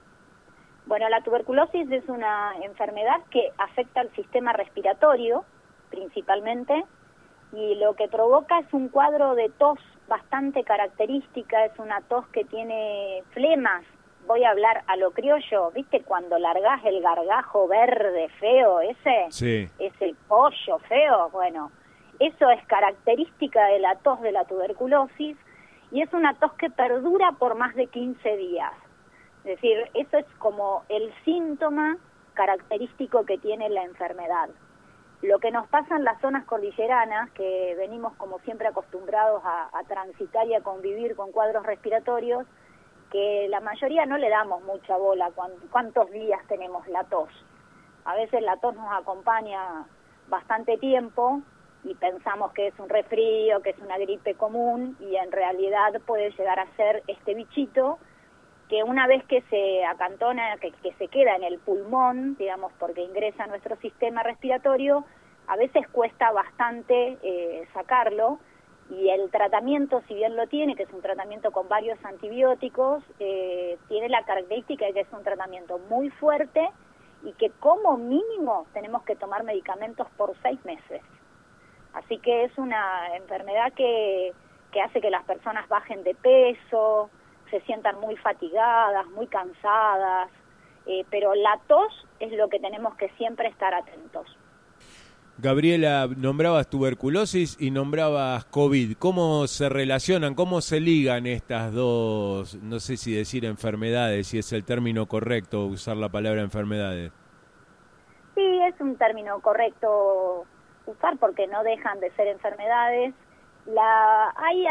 Bueno, la tuberculosis es una enfermedad que afecta al sistema respiratorio, principalmente, y lo que provoca es un cuadro de tos bastante característica, es una tos que tiene flemas. Voy a hablar a lo criollo, ¿viste? Cuando largás el gargajo verde feo ese, sí, ese pollo feo, eso es característica de la tos de la tuberculosis, y es una tos que perdura por más de 15 días. Es decir, eso es como el síntoma característico que tiene la enfermedad. Lo que nos pasa en las zonas cordilleranas, que venimos como siempre acostumbrados a transitar y a convivir con cuadros respiratorios, que la mayoría no le damos mucha bola cuántos días tenemos la tos. A veces la tos nos acompaña bastante tiempo y pensamos que es un resfrío, que es una gripe común, y en realidad puede llegar a ser este bichito que una vez que se acantona, que se queda en el pulmón, porque ingresa a nuestro sistema respiratorio, a veces cuesta bastante sacarlo. Y el tratamiento, si bien lo tiene, que es un tratamiento con varios antibióticos, tiene la característica de que es un tratamiento muy fuerte y que como mínimo tenemos que tomar medicamentos por 6 meses. Así que es una enfermedad que hace que las personas bajen de peso, se sientan muy fatigadas, muy cansadas, pero la tos es lo que tenemos que siempre estar atentos. Gabriela, nombrabas tuberculosis y nombrabas COVID. ¿Cómo se relacionan, cómo se ligan estas dos, no sé si decir enfermedades, si es el término correcto usar la palabra enfermedades? Sí, es un término correcto usar porque no dejan de ser enfermedades. Hay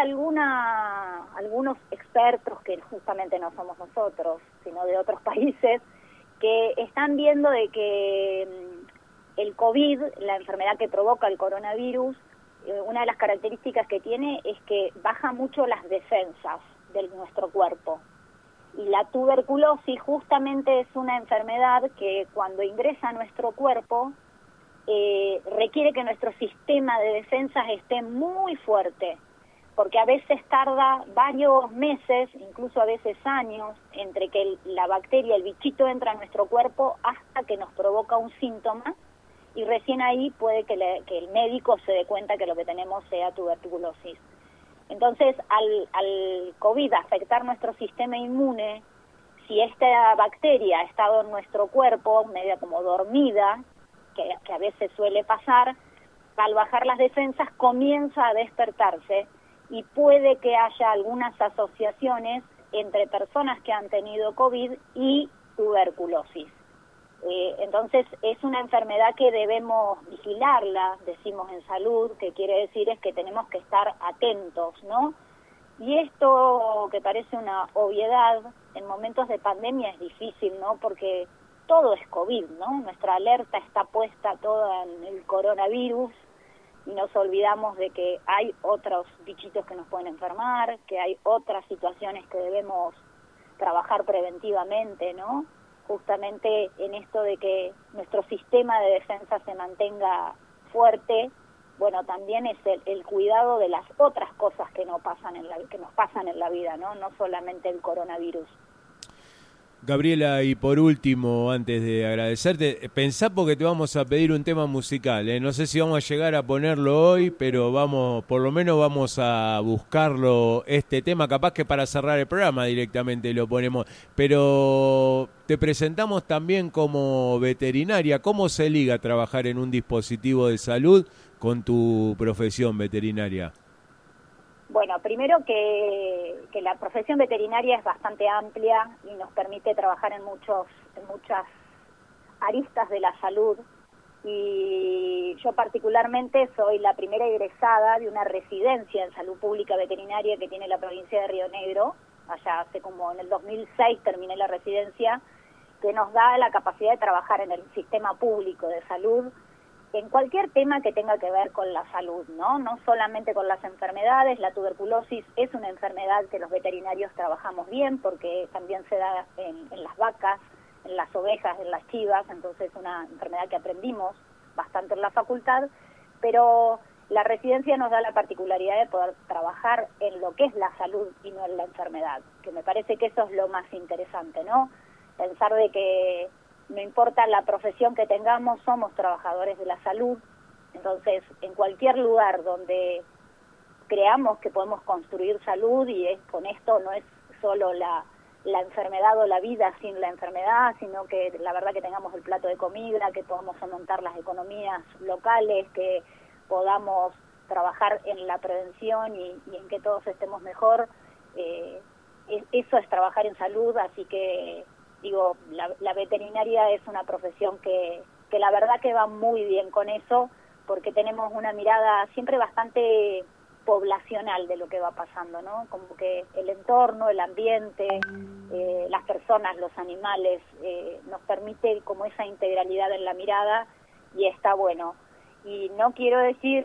algunos expertos, que justamente no somos nosotros, sino de otros países, que están viendo de que el COVID, la enfermedad que provoca el coronavirus, una de las características que tiene es que baja mucho las defensas de nuestro cuerpo. Y la tuberculosis justamente es una enfermedad que cuando ingresa a nuestro cuerpo requiere que nuestro sistema de defensas esté muy fuerte, porque a veces tarda varios meses, incluso a veces años, entre que la bacteria, el bichito entra a nuestro cuerpo hasta que nos provoca un síntoma, y recién ahí puede que el médico se dé cuenta que lo que tenemos sea tuberculosis. Entonces, al COVID afectar nuestro sistema inmune, si esta bacteria ha estado en nuestro cuerpo, media como dormida, que a veces suele pasar, al bajar las defensas comienza a despertarse y puede que haya algunas asociaciones entre personas que han tenido COVID y tuberculosis. Entonces es una enfermedad que debemos vigilarla, decimos en salud, que quiere decir es que tenemos que estar atentos, ¿no? Y esto que parece una obviedad, en momentos de pandemia es difícil, ¿no? Porque todo es COVID, ¿no? Nuestra alerta está puesta toda en el coronavirus y nos olvidamos de que hay otros bichitos que nos pueden enfermar, que hay otras situaciones que debemos trabajar preventivamente, ¿no? Justamente en esto de que nuestro sistema de defensa se mantenga fuerte, bueno, también es el cuidado de las otras cosas que nos pasan en la vida, ¿no? No solamente el coronavirus. Gabriela, y por último, antes de agradecerte, pensá porque te vamos a pedir un tema musical, ¿eh? No sé si vamos a llegar a ponerlo hoy, pero por lo menos vamos a buscarlo, este tema, capaz que para cerrar el programa directamente lo ponemos, pero te presentamos también como veterinaria. ¿Cómo se liga trabajar en un dispositivo de salud con tu profesión veterinaria? Bueno, primero que la profesión veterinaria es bastante amplia y nos permite trabajar en muchas aristas de la salud, y yo particularmente soy la primera egresada de una residencia en salud pública veterinaria que tiene la provincia de Río Negro. Allá hace como en el 2006 terminé la residencia, que nos da la capacidad de trabajar en el sistema público de salud en cualquier tema que tenga que ver con la salud, ¿no? No solamente con las enfermedades. La tuberculosis es una enfermedad que los veterinarios trabajamos bien porque también se da en las vacas, en las ovejas, en las chivas, entonces es una enfermedad que aprendimos bastante en la facultad, pero la residencia nos da la particularidad de poder trabajar en lo que es la salud y no en la enfermedad, que me parece que eso es lo más interesante, ¿no? Pensar de que no importa la profesión que tengamos, somos trabajadores de la salud. Entonces, en cualquier lugar donde creamos que podemos construir salud, y con esto no es solo la enfermedad o la vida sin la enfermedad, sino que la verdad que tengamos el plato de comida, que podamos aumentar las economías locales, que podamos trabajar en la prevención y en que todos estemos mejor, eso es trabajar en salud. Así que digo, la veterinaria es una profesión que la verdad que va muy bien con eso, porque tenemos una mirada siempre bastante poblacional de lo que va pasando, ¿no? Como que el entorno, el ambiente, las personas, los animales, nos permite como esa integralidad en la mirada, y está bueno. Y no quiero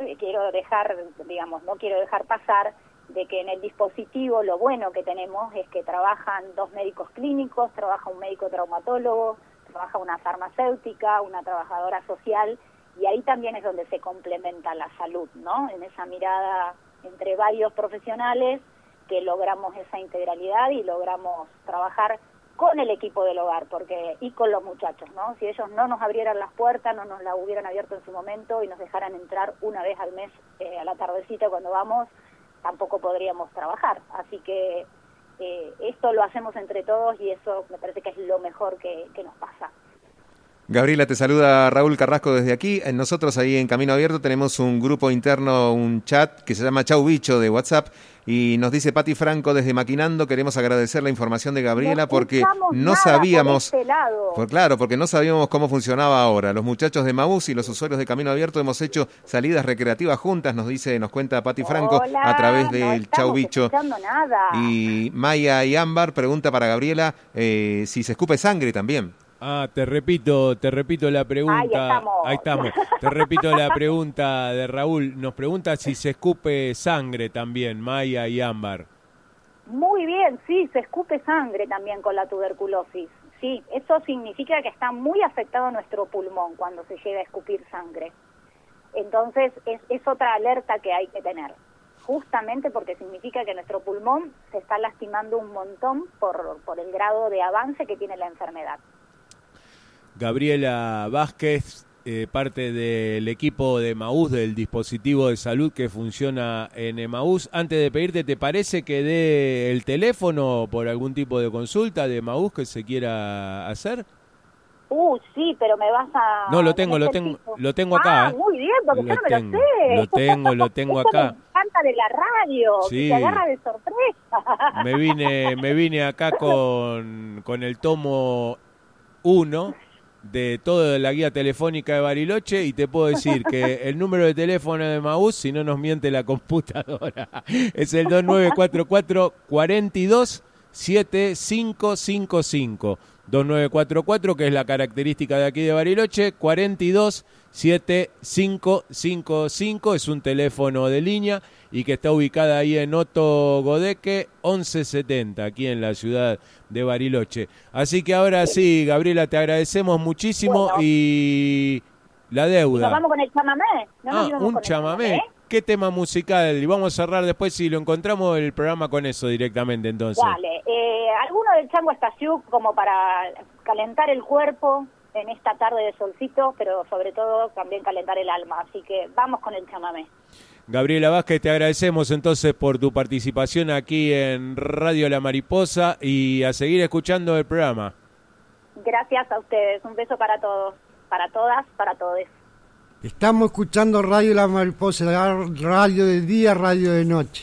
dejar pasar de que en el dispositivo lo bueno que tenemos es que trabajan 2 médicos clínicos, trabaja un médico traumatólogo, trabaja una farmacéutica, una trabajadora social, y ahí también es donde se complementa la salud, ¿no? En esa mirada entre varios profesionales que logramos esa integralidad y logramos trabajar con el equipo del hogar y con los muchachos, ¿no? Si ellos no nos abrieran las puertas, no nos las hubieran abierto en su momento y nos dejaran entrar una vez al mes a la tardecita cuando vamos, tampoco podríamos trabajar. Así que esto lo hacemos entre todos y eso me parece que es lo mejor que nos pasa. Gabriela, te saluda Raúl Carrasco desde aquí. Nosotros ahí en Camino Abierto tenemos un grupo interno, un chat que se llama Chau Bicho de WhatsApp, y nos dice Pati Franco desde Maquinando: queremos agradecer la información de Gabriela porque no sabíamos, porque no sabíamos cómo funcionaba ahora. Los muchachos de Maús y los usuarios de Camino Abierto hemos hecho salidas recreativas juntas, nos cuenta Pati Franco a través del Chau Bicho. Nada. Y Maya y Ámbar pregunta para Gabriela si se escupe sangre también. Te repito la pregunta. Ahí estamos. Te repito la pregunta de Raúl. Nos pregunta si se escupe sangre también, Maya y Ámbar. Muy bien, sí, se escupe sangre también con la tuberculosis. Sí, eso significa que está muy afectado nuestro pulmón cuando se llega a escupir sangre. Entonces es otra alerta que hay que tener, justamente porque significa que nuestro pulmón se está lastimando un montón por el grado de avance que tiene la enfermedad. Gabriela Vázquez, parte del equipo de Emaús, del dispositivo de salud que funciona en Emaús. Antes de pedirte, ¿te parece que dé el teléfono por algún tipo de consulta de Emaús que se quiera hacer? Sí, pero me vas a... No, lo tengo acá. Muy bien, porque yo no me lo sé. Lo tengo Esto acá. me encanta de la radio, Sí. que te agarra de sorpresa. Me vine acá con el tomo 1 de toda la guía telefónica de Bariloche y te puedo decir que el número de teléfono de Emaús, si no nos miente la computadora, es el 2944 42 7555. 2944, que es la característica de aquí de Bariloche, 42 7555, es un teléfono de línea y que está ubicada ahí en Otto Godeque 1170, aquí en la ciudad de Bariloche. Así que ahora sí, Gabriela, te agradecemos muchísimo. Bueno. Y la deuda. Nos vamos con el chamamé. Un chamamé. ¿Qué tema musical? Y vamos a cerrar después, si lo encontramos, el programa con eso directamente, entonces. Dale, alguno del Chango Stasiuk como para calentar el cuerpo en esta tarde de solcito, pero sobre todo también calentar el alma. Así que vamos con el chamamé. Gabriela Vázquez, te agradecemos entonces por tu participación aquí en Radio La Mariposa y a seguir escuchando el programa. Gracias a ustedes. Un beso para todos, para todas, para todos. Estamos escuchando Radio La Mariposa, la radio de día, radio de noche.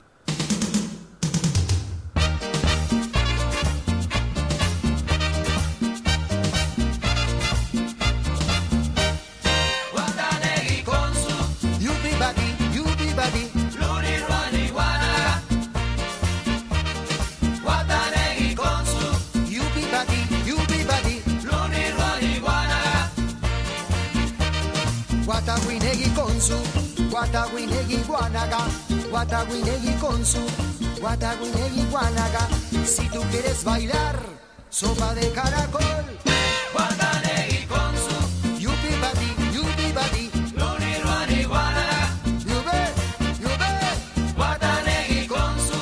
Guatawinegi konsu, guatawinegi guanaga, guatawinegi konsu, guatawinegi guanaga. Si tú quieres bailar, sopa de caracol. Guatanegi konsu, yupi badi, luni ruani guanaga. Yube, guatanegi konsu,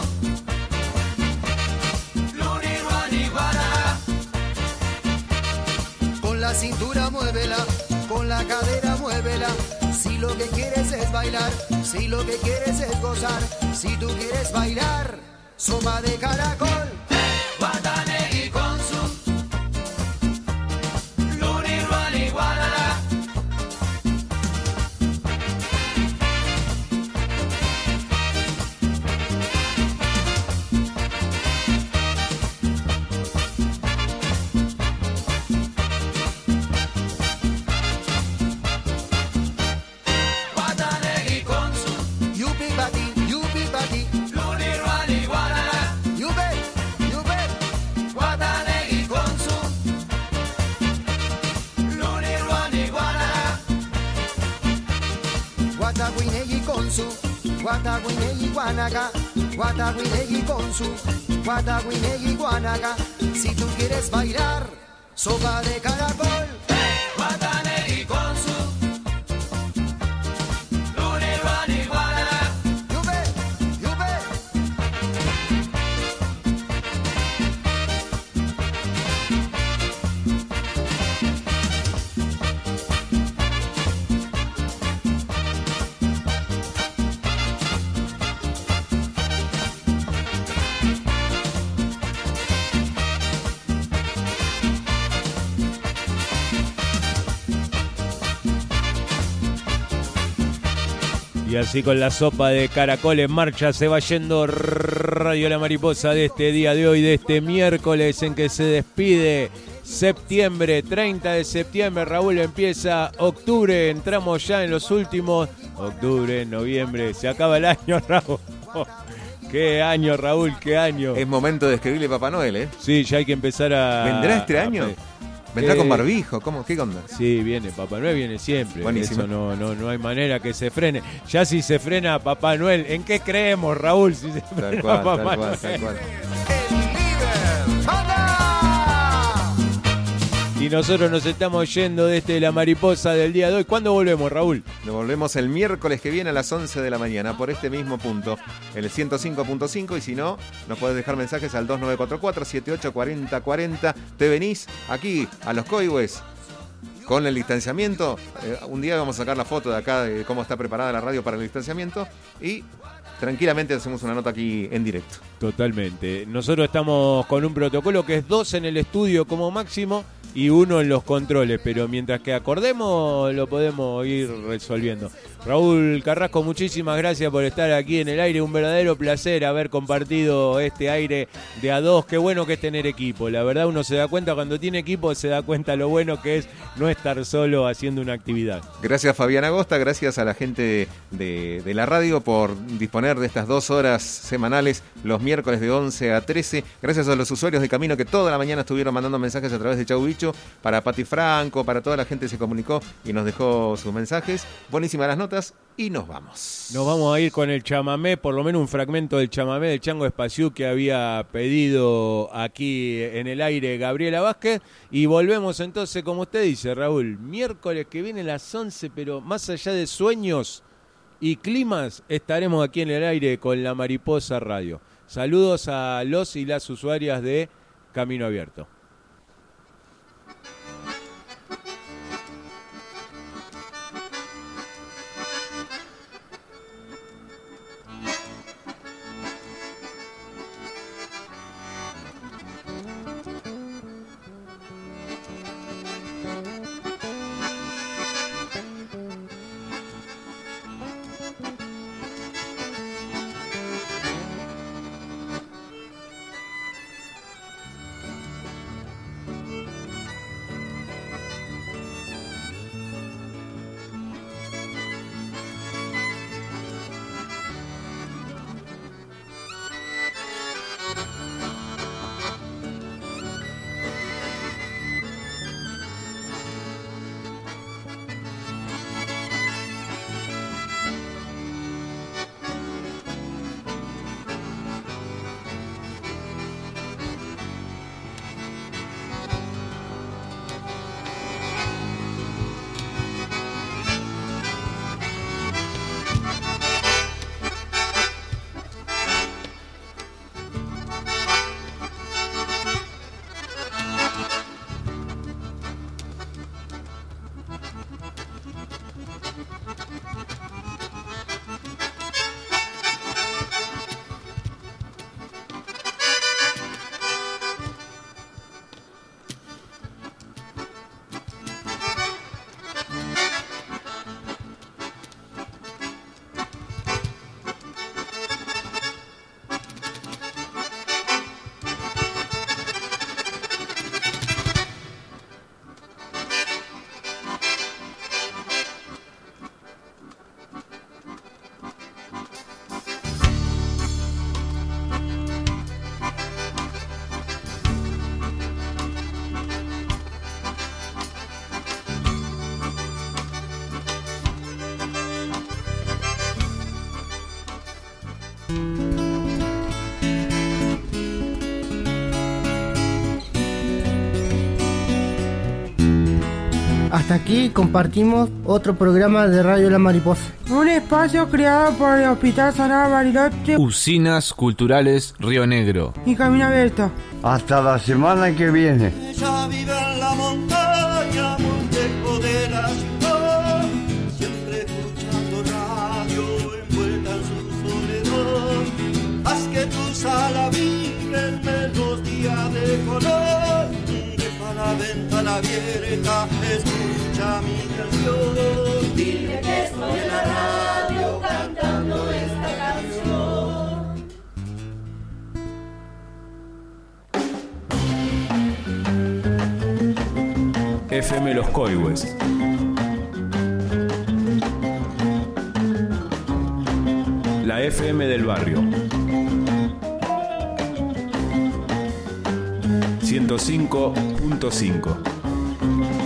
luni ruani guanaga. Con la cintura muévela. Con la cadera muévela, si lo que quieres es bailar, si lo que quieres es gozar, si tú quieres bailar, sopa de caracol. Guatanegi konsu, luni ruani guanaga. Guatawinegi guanaga, guatawinegi konsu, guatawinegi guanaga. Si tú quieres bailar, sopa de caracol. Guatanegi konsu, luni ruani guanaga. Yube. Y así con la sopa de caracol en marcha se va yendo Radio La Mariposa de este día de hoy, de este miércoles en que se despide septiembre, 30 de septiembre. Raúl, empieza octubre, entramos ya en los últimos. Octubre, noviembre, se acaba el año, Raúl. ¡Qué año, Raúl, qué año! Es momento de escribirle a Papá Noel, ¿eh? Sí, ya hay que empezar a... ¿Vendrá este año? ¿Vendrá con barbijo? ¿Cómo? ¿Qué onda? Sí, viene. Papá Noel viene siempre. Buenísimo. Eso no hay manera que se frene. Ya si se frena Papá Noel, ¿en qué creemos, Raúl? Si se frena Papá Noel. Tal cual. Y nosotros nos estamos yendo de La Mariposa del día de hoy. ¿Cuándo volvemos, Raúl? Nos volvemos el miércoles que viene a las 11 de la mañana por este mismo punto, el 105.5, y si no, nos podés dejar mensajes al 2944-784040. Te venís aquí a Los Coihues con el distanciamiento. Un día vamos a sacar la foto de acá de cómo está preparada la radio para el distanciamiento y tranquilamente hacemos una nota aquí en directo. Totalmente. Nosotros estamos con un protocolo que es 2 en el estudio como máximo y 1 en los controles, pero mientras que acordemos lo podemos ir resolviendo. Raúl Carrasco, muchísimas gracias por estar aquí en el aire, un verdadero placer haber compartido este aire de a dos. Qué bueno que es tener equipo, la verdad uno se da cuenta cuando tiene equipo, se da cuenta lo bueno que es no estar solo haciendo una actividad. Gracias Fabián Agosta, gracias a la gente de la radio por disponer de estas 2 horas semanales los miércoles de 11 a 13, gracias a los usuarios de Camino que toda la mañana estuvieron mandando mensajes a través de Chau Bicho, para Pati Franco, para toda la gente que se comunicó y nos dejó sus mensajes. Buenísimas las notas y nos vamos. Nos vamos a ir con el chamamé, por lo menos un fragmento del chamamé del Chango Espaciú que había pedido aquí en el aire Gabriela Vázquez, y volvemos entonces, como usted dice, Raúl, miércoles que viene a las 11, pero más allá de sueños y climas, estaremos aquí en el aire con La Mariposa Radio. Saludos a los y las usuarias de Camino Abierto. Hasta aquí compartimos otro programa de Radio La Mariposa. Un espacio creado por el Hospital Sagrado Bariloche, Usinas Culturales Río Negro y Camino Abierto. Hasta la semana que viene. Ella vive en la montaña, muy lejos de la ciudad, siempre escuchando radio, envuelta en su soledad. Haz que tu sala vibre en melodía de color, deja la ventana abierta, escucha mi canción. Dile que estoy en la radio cantando esta canción. FM Los Coihues. La FM del barrio. 105.5. Thank